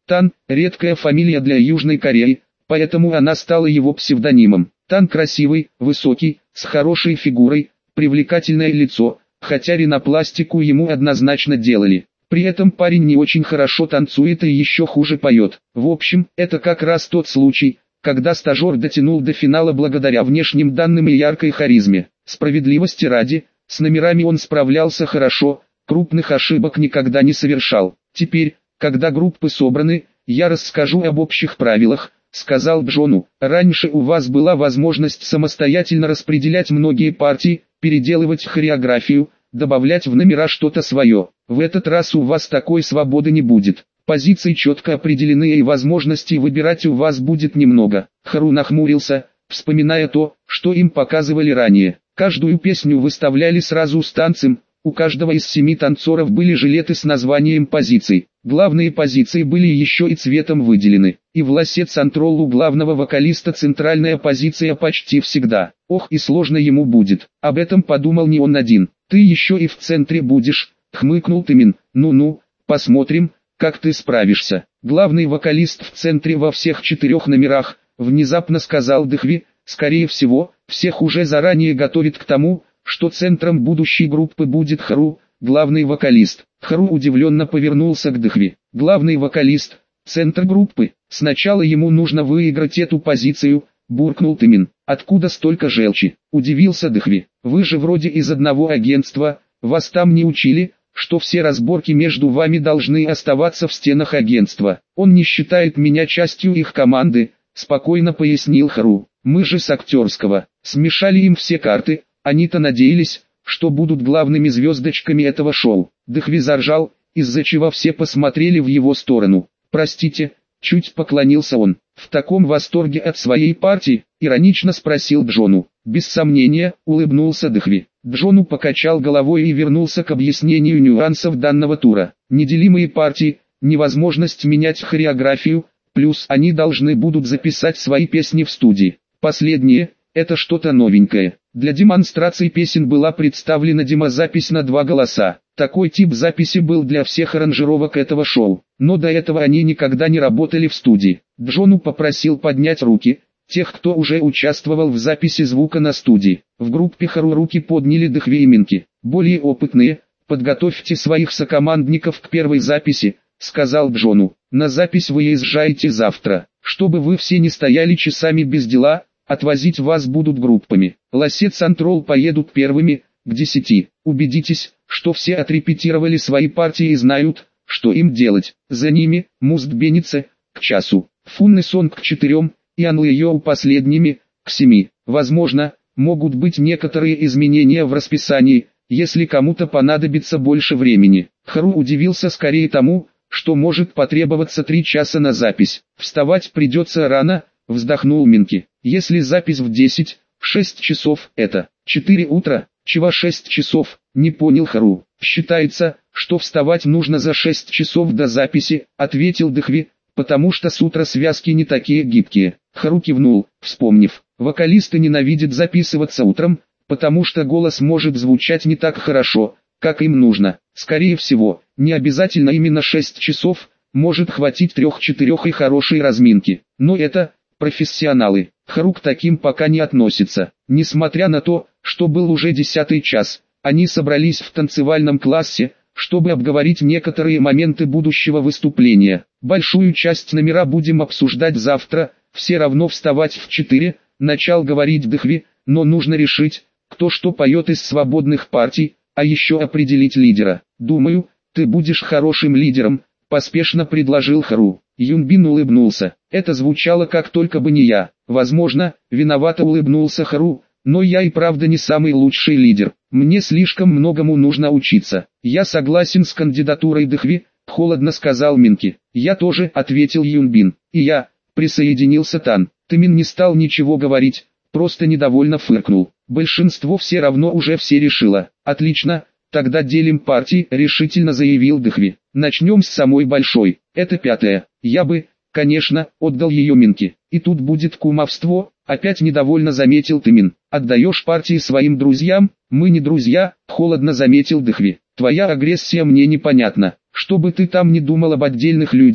Тан – редкая фамилия для Южной Кореи, поэтому она стала его псевдонимом. Тан красивый, высокий, с хорошей фигурой, привлекательное лицо, хотя ринопластику ему однозначно делали. При этом парень не очень хорошо танцует и еще хуже поет. В общем, это как раз тот случай, когда стажер дотянул до финала благодаря внешним данным и яркой харизме. Справедливости ради, с номерами он справлялся хорошо, крупных ошибок никогда не совершал. Теперь, когда группы собраны, я расскажу об общих правилах, сказал Джону. Раньше у вас была возможность самостоятельно распределять многие партии, переделывать хореографию, добавлять в номера что-то свое. В этот раз у вас такой свободы не будет. Позиции четко определены и возможностей выбирать у вас будет немного. Хару нахмурился, вспоминая то, что им показывали ранее. Каждую песню выставляли сразу с танцем, у каждого из семи танцоров были жилеты с названием позиций. Главные позиции были еще и цветом выделены. И в Лассет Сантрол у главного вокалиста центральная позиция почти всегда. Ох, и сложно ему будет. Об этом подумал не он один. Ты еще и в центре будешь, хмыкнул Тымин. Ну-ну, посмотрим, как ты справишься. Главный вокалист в центре во всех четырех номерах, внезапно сказал Дэхви. Скорее всего, всех уже заранее готовит к тому, что центром будущей группы будет Хару, главный вокалист. Хару удивленно повернулся к Дэхви. Главный вокалист, центр группы. Сначала ему нужно выиграть эту позицию, буркнул Тымин. Откуда столько желчи? Удивился Дэхви. Вы же вроде из одного агентства, вас там не учили, что все разборки между вами должны оставаться в стенах агентства. Он не считает меня частью их команды, спокойно пояснил Хару. Мы же с актерского. Смешали им все карты, они-то надеялись, что будут главными звездочками этого шоу. Дэхви заржал, из-за чего все посмотрели в его сторону. Простите, чуть поклонился он. В таком восторге от своей партии, иронично спросил Джону. Без сомнения, улыбнулся Дэхви. Джону покачал головой и вернулся к объяснению нюансов данного тура. Неделимые партии, невозможность менять хореографию, плюс они должны будут записать свои песни в студии. Последнее – это что-то новенькое. Для демонстрации песен была представлена демозапись на два голоса. Такой тип записи был для всех аранжировок этого шоу, но до этого они никогда не работали в студии. Джону попросил поднять руки, тех, кто уже участвовал в записи звука на студии. В группе Хару руки подняли Дэхви и Минки. Более опытные, подготовьте своих сокомандников к первой записи, сказал Джону. На запись вы езжаете завтра, чтобы вы все не стояли часами без дела. Отвозить вас будут группами. Лассет Сантрол поедут первыми, к десяти. Убедитесь, что все отрепетировали свои партии и знают, что им делать. За ними, Мустбенице, к часу. Фунны Сон к четырем, и Анлэйоу последними, к семи. Возможно, могут быть некоторые изменения в расписании, если кому-то понадобится больше времени. Хару удивился скорее тому, что может потребоваться три часа на запись. Вставать придется рано, вздохнул Минки. Если запись в десять, шесть часов, это четыре утра, чего шесть часов, не понял Хару. Считается, что вставать нужно за шесть часов до записи, ответил Дэхви, потому что с утра связки не такие гибкие. Хару кивнул, вспомнив. Вокалисты ненавидят записываться утром, потому что голос может звучать не так хорошо, как им нужно. Скорее всего, не обязательно именно шесть часов, может хватить трех-четырех и хорошей разминки. Но это профессионалы. Хару к таким пока не относится. Несмотря на то, что был уже десятый час, они собрались в танцевальном классе, чтобы обговорить некоторые моменты будущего выступления. Большую часть номера будем обсуждать завтра, все равно вставать в четыре, начал говорить Дэхви, но нужно решить, кто что поет из свободных партий, а еще определить лидера. Думаю, ты будешь хорошим лидером, поспешно предложил Хару. Юнбин улыбнулся. Это звучало как только бы не я. Возможно, виновато улыбнулся Хару, но я и правда не самый лучший лидер. Мне слишком многому нужно учиться. Я согласен с кандидатурой Дэхви, холодно сказал Минки. Я тоже, ответил Юнбин. И я, присоединился Тан. Тымин не стал ничего говорить, просто недовольно фыркнул. Большинство все равно уже все решило. Отлично, тогда делим партии, решительно заявил Дэхви. Начнем с самой большой, это пятая. Я бы, конечно, отдал ее Минки. И тут будет кумовство, опять недовольно заметил Тымин. Отдаешь партии своим друзьям? Мы не друзья, холодно заметил Дэхви. Твоя агрессия мне непонятна. Что бы ты там ни думал об отдельных людях,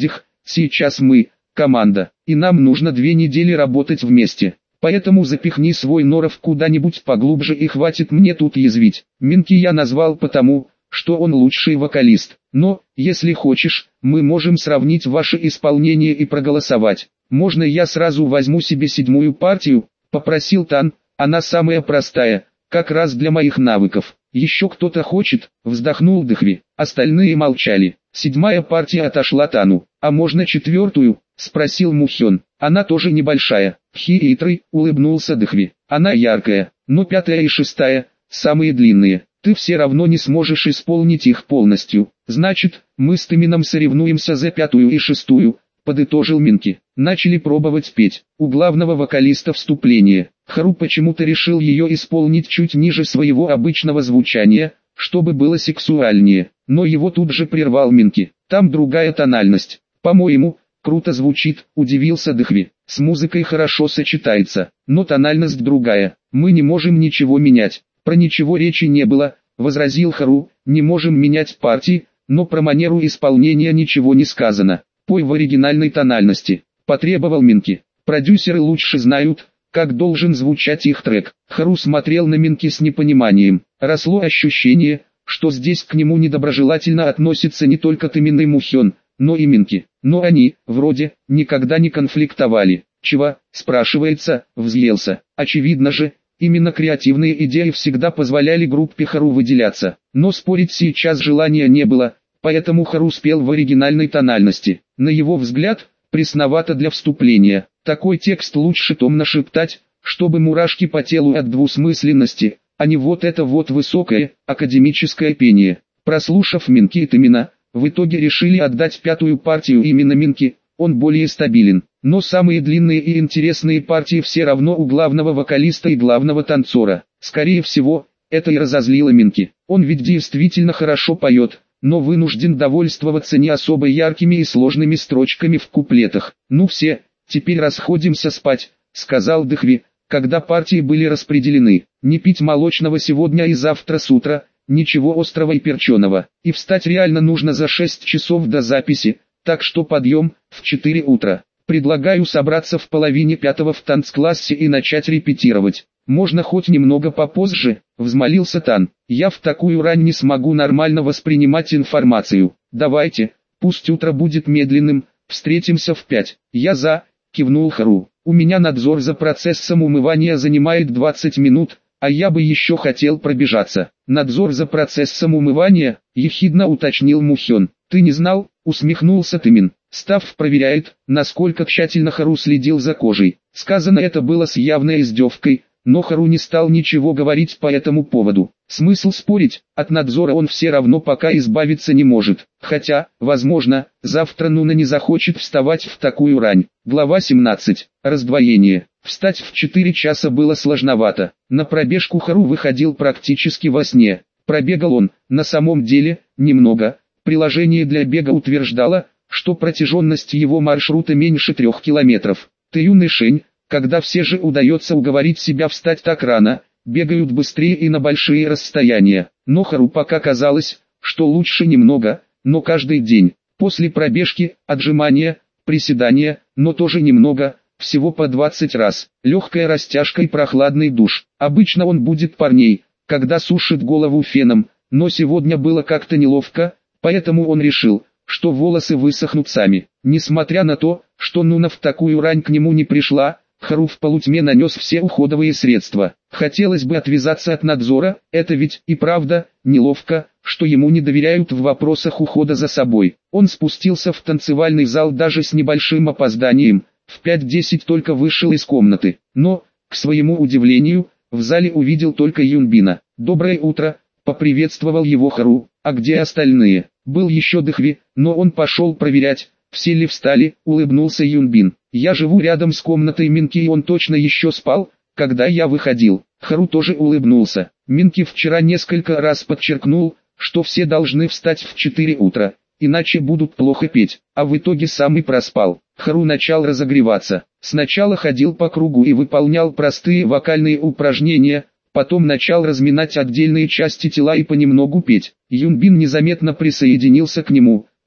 Сейчас мы, команда, и нам нужно две недели работать вместе. Поэтому запихни свой норов куда-нибудь поглубже и хватит мне тут язвить. Минки я назвал потому, что он лучший вокалист. Но, если хочешь, мы можем сравнить ваше исполнение и проголосовать. Можно я сразу возьму себе седьмую партию? Попросил Тан, она самая простая, как раз для моих навыков. Еще кто-то хочет? Вздохнул Дыхви. Остальные молчали. Седьмая партия отошла Тану. А можно четвертую? Спросил Мухен. Она тоже небольшая. Хитрый, улыбнулся Дыхви. Она яркая, но пятая и шестая, самые длинные. Ты все равно не сможешь исполнить их полностью. Значит, мы с Тымином соревнуемся за пятую и шестую, подытожил Минки. Начали пробовать петь. У главного вокалиста вступление. Хару почему-то решил ее исполнить чуть ниже своего обычного звучания, чтобы было сексуальнее. Но его тут же прервал Минки. Там другая тональность. По-моему, круто звучит, удивился Дыхви. С музыкой хорошо сочетается, но тональность другая. Мы не можем ничего менять. Про ничего речи не было, возразил Хару. Не можем менять партии, но про манеру исполнения ничего не сказано. Пой в оригинальной тональности, потребовал Минки. Продюсеры лучше знают, как должен звучать их трек. Хару смотрел на Минки с непониманием. Росло ощущение, что здесь к нему недоброжелательно относится не только Тымин и Мухен, но и Минки. Но они, вроде, никогда не конфликтовали. Чего, спрашивается, взъелся. Очевидно же, именно креативные идеи всегда позволяли группе Хару выделяться. Но спорить сейчас желания не было, поэтому Хару спел в оригинальной тональности. На его взгляд, пресновато для вступления. Такой текст лучше томно шептать, чтобы мурашки по телу от двусмысленности, а не вот это вот высокое, академическое пение. Прослушав Минки и Тымина, в итоге решили отдать пятую партию именно Минки, он более стабилен. Но самые длинные и интересные партии все равно у главного вокалиста и главного танцора. Скорее всего, это и разозлило Минки. Он ведь действительно хорошо поет, но вынужден довольствоваться не особо яркими и сложными строчками в куплетах. «Ну все, теперь расходимся спать», — сказал Дыхви, когда партии были распределены. «Не пить молочного сегодня и завтра с утра, ничего острого и перченого. И встать реально нужно за шесть часов до записи, так что подъем в четыре утра. Предлагаю собраться в половине пятого в танцклассе и начать репетировать. Можно хоть немного попозже», — взмолился Тан. «Я в такую рань не смогу нормально воспринимать информацию. Давайте, пусть утро будет медленным, встретимся в пять». «Я за», — кивнул Хару. «У меня надзор за процессом умывания занимает двадцать минут, а я бы еще хотел пробежаться». «Надзор за процессом умывания?» — ехидно уточнил Мухен. «Ты не знал?» — усмехнулся Тымин. Став проверяет, насколько тщательно Хару следил за кожей. Сказано это было с явной издевкой, но Хару не стал ничего говорить по этому поводу. Смысл спорить, от надзора он все равно пока избавиться не может. Хотя, возможно, завтра Нуна не захочет вставать в такую рань. Глава семнадцать. Раздвоение. Встать в четыре часа было сложновато. На пробежку Хару выходил практически во сне. Пробегал он, на самом деле, немного. Приложение для бега утверждало, что протяженность его маршрута меньше трех километров. Ты юный Шень, когда все же удается уговорить себя встать так рано, бегают быстрее и на большие расстояния. Но Хару пока казалось, что лучше немного, но каждый день. После пробежки, отжимания, приседания, но тоже немного, всего по двадцать раз. Легкая растяжка и прохладный душ. Обычно он будет парней, когда сушит голову феном, но сегодня было как-то неловко, поэтому он решил, что волосы высохнут сами. Несмотря на то, что Нуна в такую рань к нему не пришла, Хару в полутьме нанес все уходовые средства. Хотелось бы отвязаться от надзора, это ведь и правда неловко, что ему не доверяют в вопросах ухода за собой. Он спустился в танцевальный зал даже с небольшим опозданием, в пять десять только вышел из комнаты. Но, к своему удивлению, в зале увидел только Юнбина. «Доброе утро», — поприветствовал его Хару. «А где остальные?» Был еще Дыхви, но он пошел проверять, все ли встали, улыбнулся Юнбин. «Я живу рядом с комнатой Минки и он точно еще спал, когда я выходил». Хару тоже улыбнулся. Минки вчера несколько раз подчеркнул, что все должны встать в четыре утра, иначе будут плохо петь, а в итоге сам и проспал. Хару начал разогреваться. Сначала ходил по кругу и выполнял простые вокальные упражнения, потом начал разминать отдельные части тела и понемногу петь. Юнбин незаметно присоединился к нему,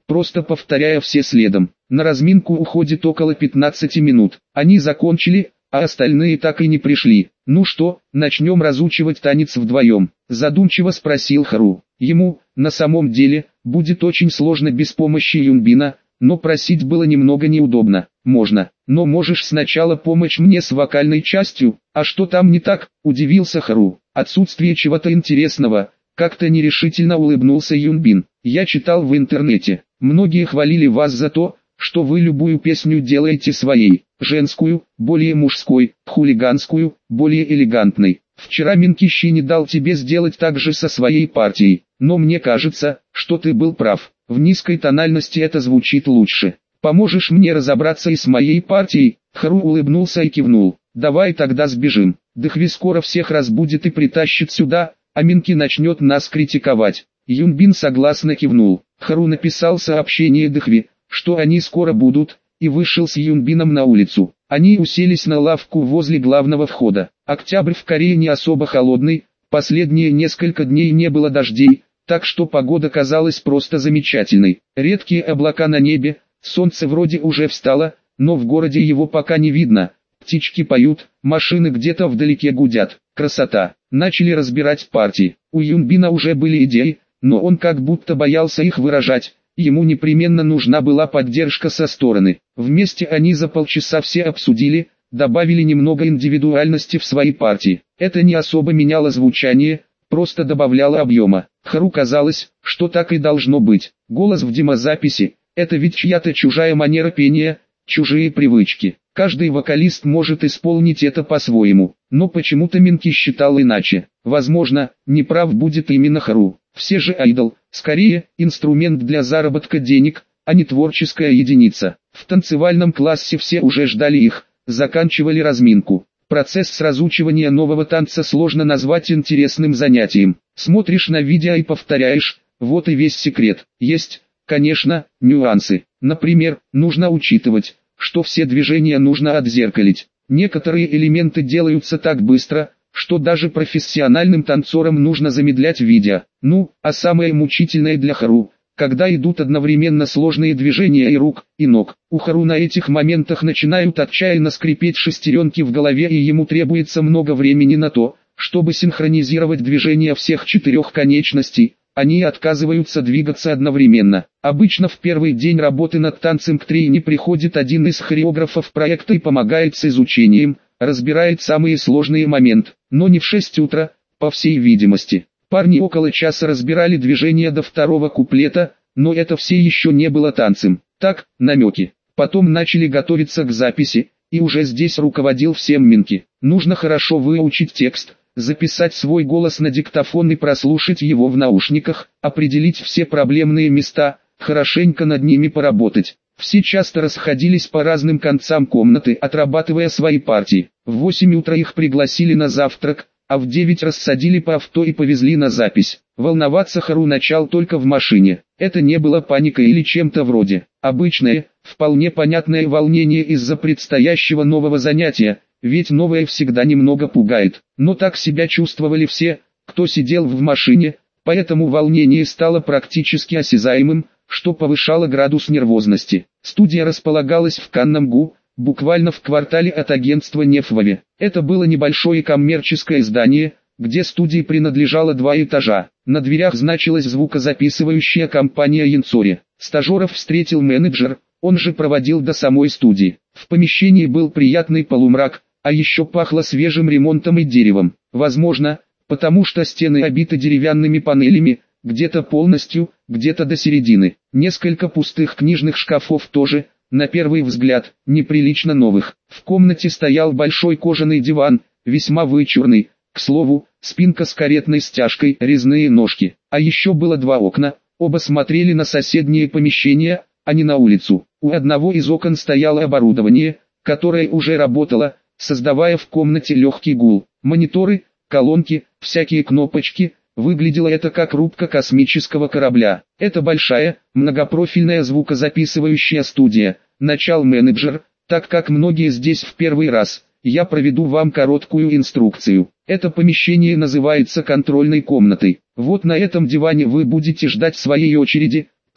просто повторяя все следом. На разминку уходит около пятнадцати минут. Они закончили, а остальные так и не пришли. «Ну что, начнем разучивать танец вдвоем?» – задумчиво спросил Хару. Ему, на самом деле, будет очень сложно без помощи Юнбина, но просить было немного неудобно. «Можно, но можешь сначала помочь мне с вокальной частью?» «А что там не так?» – удивился Хару. «Отсутствие чего-то интересного», – как-то нерешительно улыбнулся Юнбин. «Я читал в интернете. Многие хвалили вас за то, что вы любую песню делаете своей, женскую, более мужской, хулиганскую, более элегантной. Вчера Минкищи не дал тебе сделать так же со своей партией, но мне кажется, что ты был прав. В низкой тональности это звучит лучше. Поможешь мне разобраться и с моей партией?» Хару улыбнулся и кивнул. «Давай тогда сбежим. Дхви скоро всех разбудит и притащит сюда, а Минки начнет нас критиковать». Юнбин согласно кивнул. Хару написал сообщение Дхви, что они скоро будут, и вышел с Юнбином на улицу. Они уселись на лавку возле главного входа. Октябрь в Корее не особо холодный, последние несколько дней не было дождей, так что погода казалась просто замечательной. Редкие облака на небе, солнце вроде уже встало, но в городе его пока не видно. Птички поют, машины где-то вдалеке гудят. Красота. Начали разбирать партии. У Юнбина уже были идеи, но он как будто боялся их выражать. Ему непременно нужна была поддержка со стороны. Вместе они за полчаса все обсудили, добавили немного индивидуальности в свои партии. Это не особо меняло звучание, просто добавляло объема. Хару казалось, что так и должно быть. Голос в демозаписи – это ведь чья-то чужая манера пения, чужие привычки. Каждый вокалист может исполнить это по-своему, но почему-то Минки считал иначе. Возможно, неправ будет именно Хару. Все же айдол, скорее, инструмент для заработка денег, а не творческая единица. В танцевальном классе все уже ждали их, заканчивали разминку. Процесс разучивания нового танца сложно назвать интересным занятием. Смотришь на видео и повторяешь, вот и весь секрет. Есть, конечно, нюансы. Например, нужно учитывать, что все движения нужно отзеркалить. Некоторые элементы делаются так быстро, что даже профессиональным танцорам нужно замедлять видео. Ну, а самое мучительное для Хару, когда идут одновременно сложные движения и рук, и ног. У Хару на этих моментах начинают отчаянно скрипеть шестеренки в голове, и ему требуется много времени на то, чтобы синхронизировать движения всех четырех конечностей. Они отказываются двигаться одновременно. Обычно в первый день работы над танцем к трейни приходит один из хореографов проекта и помогает с изучением, разбирает самые сложные моменты, но не в шесть утра, по всей видимости. Парни около часа разбирали движения до второго куплета, но это все еще не было танцем. Так, намеки. Потом начали готовиться к записи, и уже здесь руководил всем Минки. Нужно хорошо выучить текст, записать свой голос на диктофон и прослушать его в наушниках, определить все проблемные места, хорошенько над ними поработать. Все часто расходились по разным концам комнаты, отрабатывая свои партии. В восемь утра их пригласили на завтрак, а в девять рассадили по авто и повезли на запись. Волноваться Хару начал только в машине. Это не было паникой или чем-то вроде. Обычное, вполне понятное волнение из-за предстоящего нового занятия, ведь новое всегда немного пугает. Но так себя чувствовали все, кто сидел в машине, поэтому волнение стало практически осязаемым, что повышало градус нервозности. Студия располагалась в Каннамгу, буквально в квартале от агентства Нефваве. Это было небольшое коммерческое здание, где студии принадлежало два этажа. На дверях значилась звукозаписывающая компания Янцори. Стажеров встретил менеджер, он же проводил до самой студии. В помещении был приятный полумрак, а еще пахло свежим ремонтом и деревом. Возможно, потому что стены обиты деревянными панелями, где-то полностью, где-то до середины. Несколько пустых книжных шкафов тоже, на первый взгляд, неприлично новых. В комнате стоял большой кожаный диван, весьма вычурный. К слову, спинка с каретной стяжкой, резные ножки. А еще было два окна, оба смотрели на соседние помещения, а не на улицу. У одного из окон стояло оборудование, которое уже работало, создавая в комнате легкий гул. Мониторы, колонки, всякие кнопочки. Выглядело это как рубка космического корабля. Это большая, многопрофильная звукозаписывающая студия. Начал менеджер, так как многие здесь в первый раз. Я проведу вам короткую инструкцию. Это помещение называется контрольной комнатой. Вот на этом диване вы будете ждать своей очереди.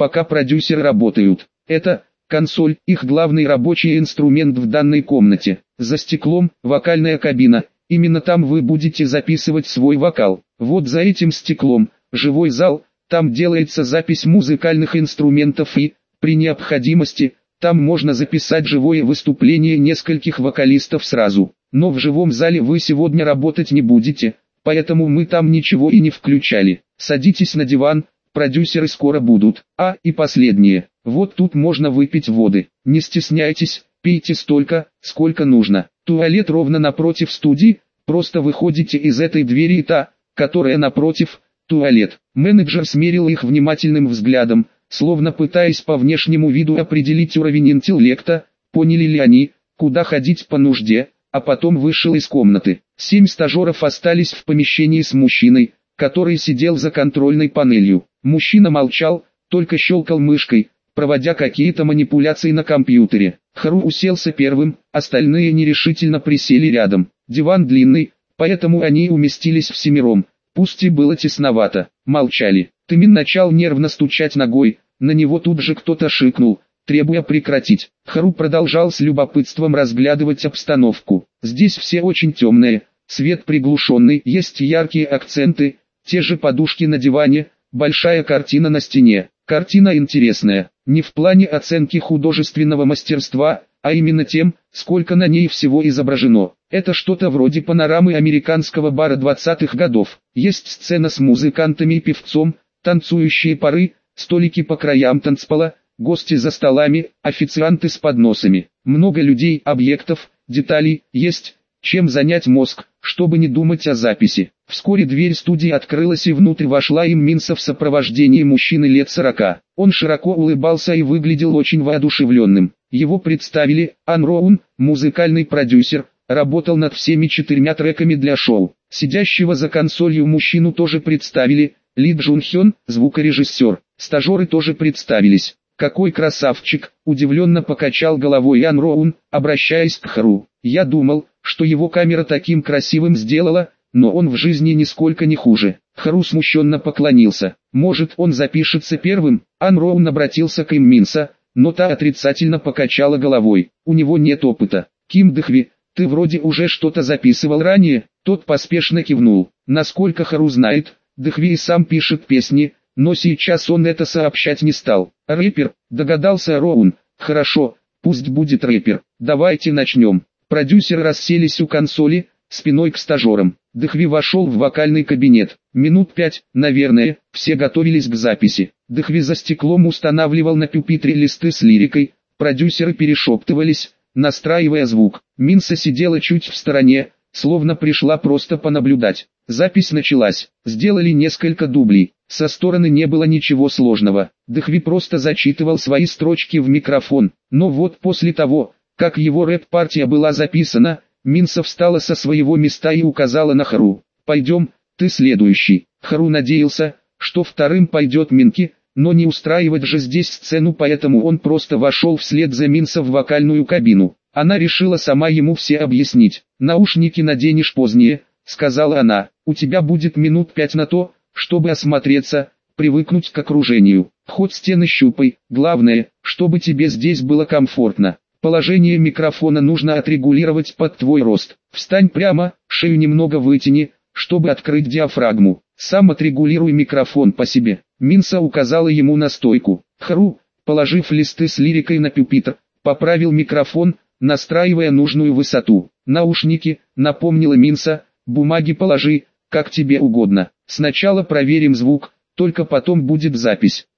пока продюсеры работают. Это консоль, их главный рабочий инструмент в данной комнате. За стеклом вокальная кабина. Именно там вы будете записывать свой вокал. Вот за этим стеклом живой зал, там делается запись музыкальных инструментов и, при необходимости, там можно записать живое выступление нескольких вокалистов сразу. Но в живом зале вы сегодня работать не будете, поэтому мы там ничего и не включали. Садитесь на диван, продюсеры скоро будут. А, и последнее. Вот тут можно выпить воды. Не стесняйтесь, пейте столько, сколько нужно. Туалет ровно напротив студии, просто выходите из этой двери и та, которая напротив, туалет. Менеджер смерил их внимательным взглядом, словно пытаясь по внешнему виду определить уровень интеллекта, поняли ли они, куда ходить по нужде, а потом вышел из комнаты. Семь стажеров остались в помещении с мужчиной, который сидел за контрольной панелью. Мужчина молчал, только щелкал мышкой, проводя какие-то манипуляции на компьютере. Хару уселся первым, остальные нерешительно присели рядом. Диван длинный, поэтому они уместились всемиром, пусть и было тесновато. Молчали. Тымин начал нервно стучать ногой, на него тут же кто-то шикнул, требуя прекратить. Хару продолжал с любопытством разглядывать обстановку. Здесь все очень темные, свет приглушенный, есть яркие акценты, те же подушки на диване, большая картина на стене. Картина интересная, не в плане оценки художественного мастерства, а именно тем, сколько на ней всего изображено. Это что-то вроде панорамы американского бара двадцатых годов. Есть сцена с музыкантами и певцом, танцующие пары, столики по краям танцпола, гости за столами, официанты с подносами. Много людей, объектов, деталей, есть чем занять мозг, чтобы не думать о записи. Вскоре дверь студии открылась и внутрь вошла Им Минса в сопровождении мужчины лет сорока. Он широко улыбался и выглядел очень воодушевленным. Его представили, Ан Роун, музыкальный продюсер, работал над всеми четырьмя треками для шоу. Сидящего за консолью мужчину тоже представили, Ли Джун Хён, звукорежиссер. Стажеры тоже представились. «Какой красавчик!» – удивленно покачал головой Ан Роун, обращаясь к Хару. «Я думал, что его камера таким красивым сделала, но он в жизни нисколько не хуже». Хару смущенно поклонился. «Может, он запишется первым?» Ан Роун обратился к Им Минса, но та отрицательно покачала головой. «У него нет опыта». «Ким Дэхви, ты вроде уже что-то записывал ранее?» Тот поспешно кивнул. Насколько Хару знает, Дэхви и сам пишет песни, но сейчас он это сообщать не стал. «Рэпер», догадался Роун. «Хорошо, пусть будет рэпер. Давайте начнем». Продюсеры расселись у консоли, спиной к стажерам. Дэхви вошел в вокальный кабинет. Минут пять, наверное, все готовились к записи. Дэхви за стеклом устанавливал на пюпитре листы с лирикой. Продюсеры перешептывались, настраивая звук. Минса сидела чуть в стороне, словно пришла просто понаблюдать. Запись началась. Сделали несколько дублей. Со стороны не было ничего сложного. Дэхви просто зачитывал свои строчки в микрофон. Но вот после того, как его рэп-партия была записана, Минса встала со своего места и указала на Хару. «Пойдем, ты следующий». Хару надеялся, что вторым пойдет Минки, но не устраивать же здесь сцену, поэтому он просто вошел вслед за Минса в вокальную кабину. Она решила сама ему все объяснить. «Наушники наденешь позднее», — сказала она. «У тебя будет минут пять на то, чтобы осмотреться, привыкнуть к окружению. Хоть стены щупай, главное, чтобы тебе здесь было комфортно. Положение микрофона нужно отрегулировать под твой рост. Встань прямо, шею немного вытяни, чтобы открыть диафрагму. Сам отрегулируй микрофон по себе». Минса указала ему на стойку. Хару, положив листы с лирикой на пюпитр, поправил микрофон, настраивая нужную высоту. «Наушники», напомнила Минса, «бумаги положи, как тебе угодно. Сначала проверим звук, только потом будет запись».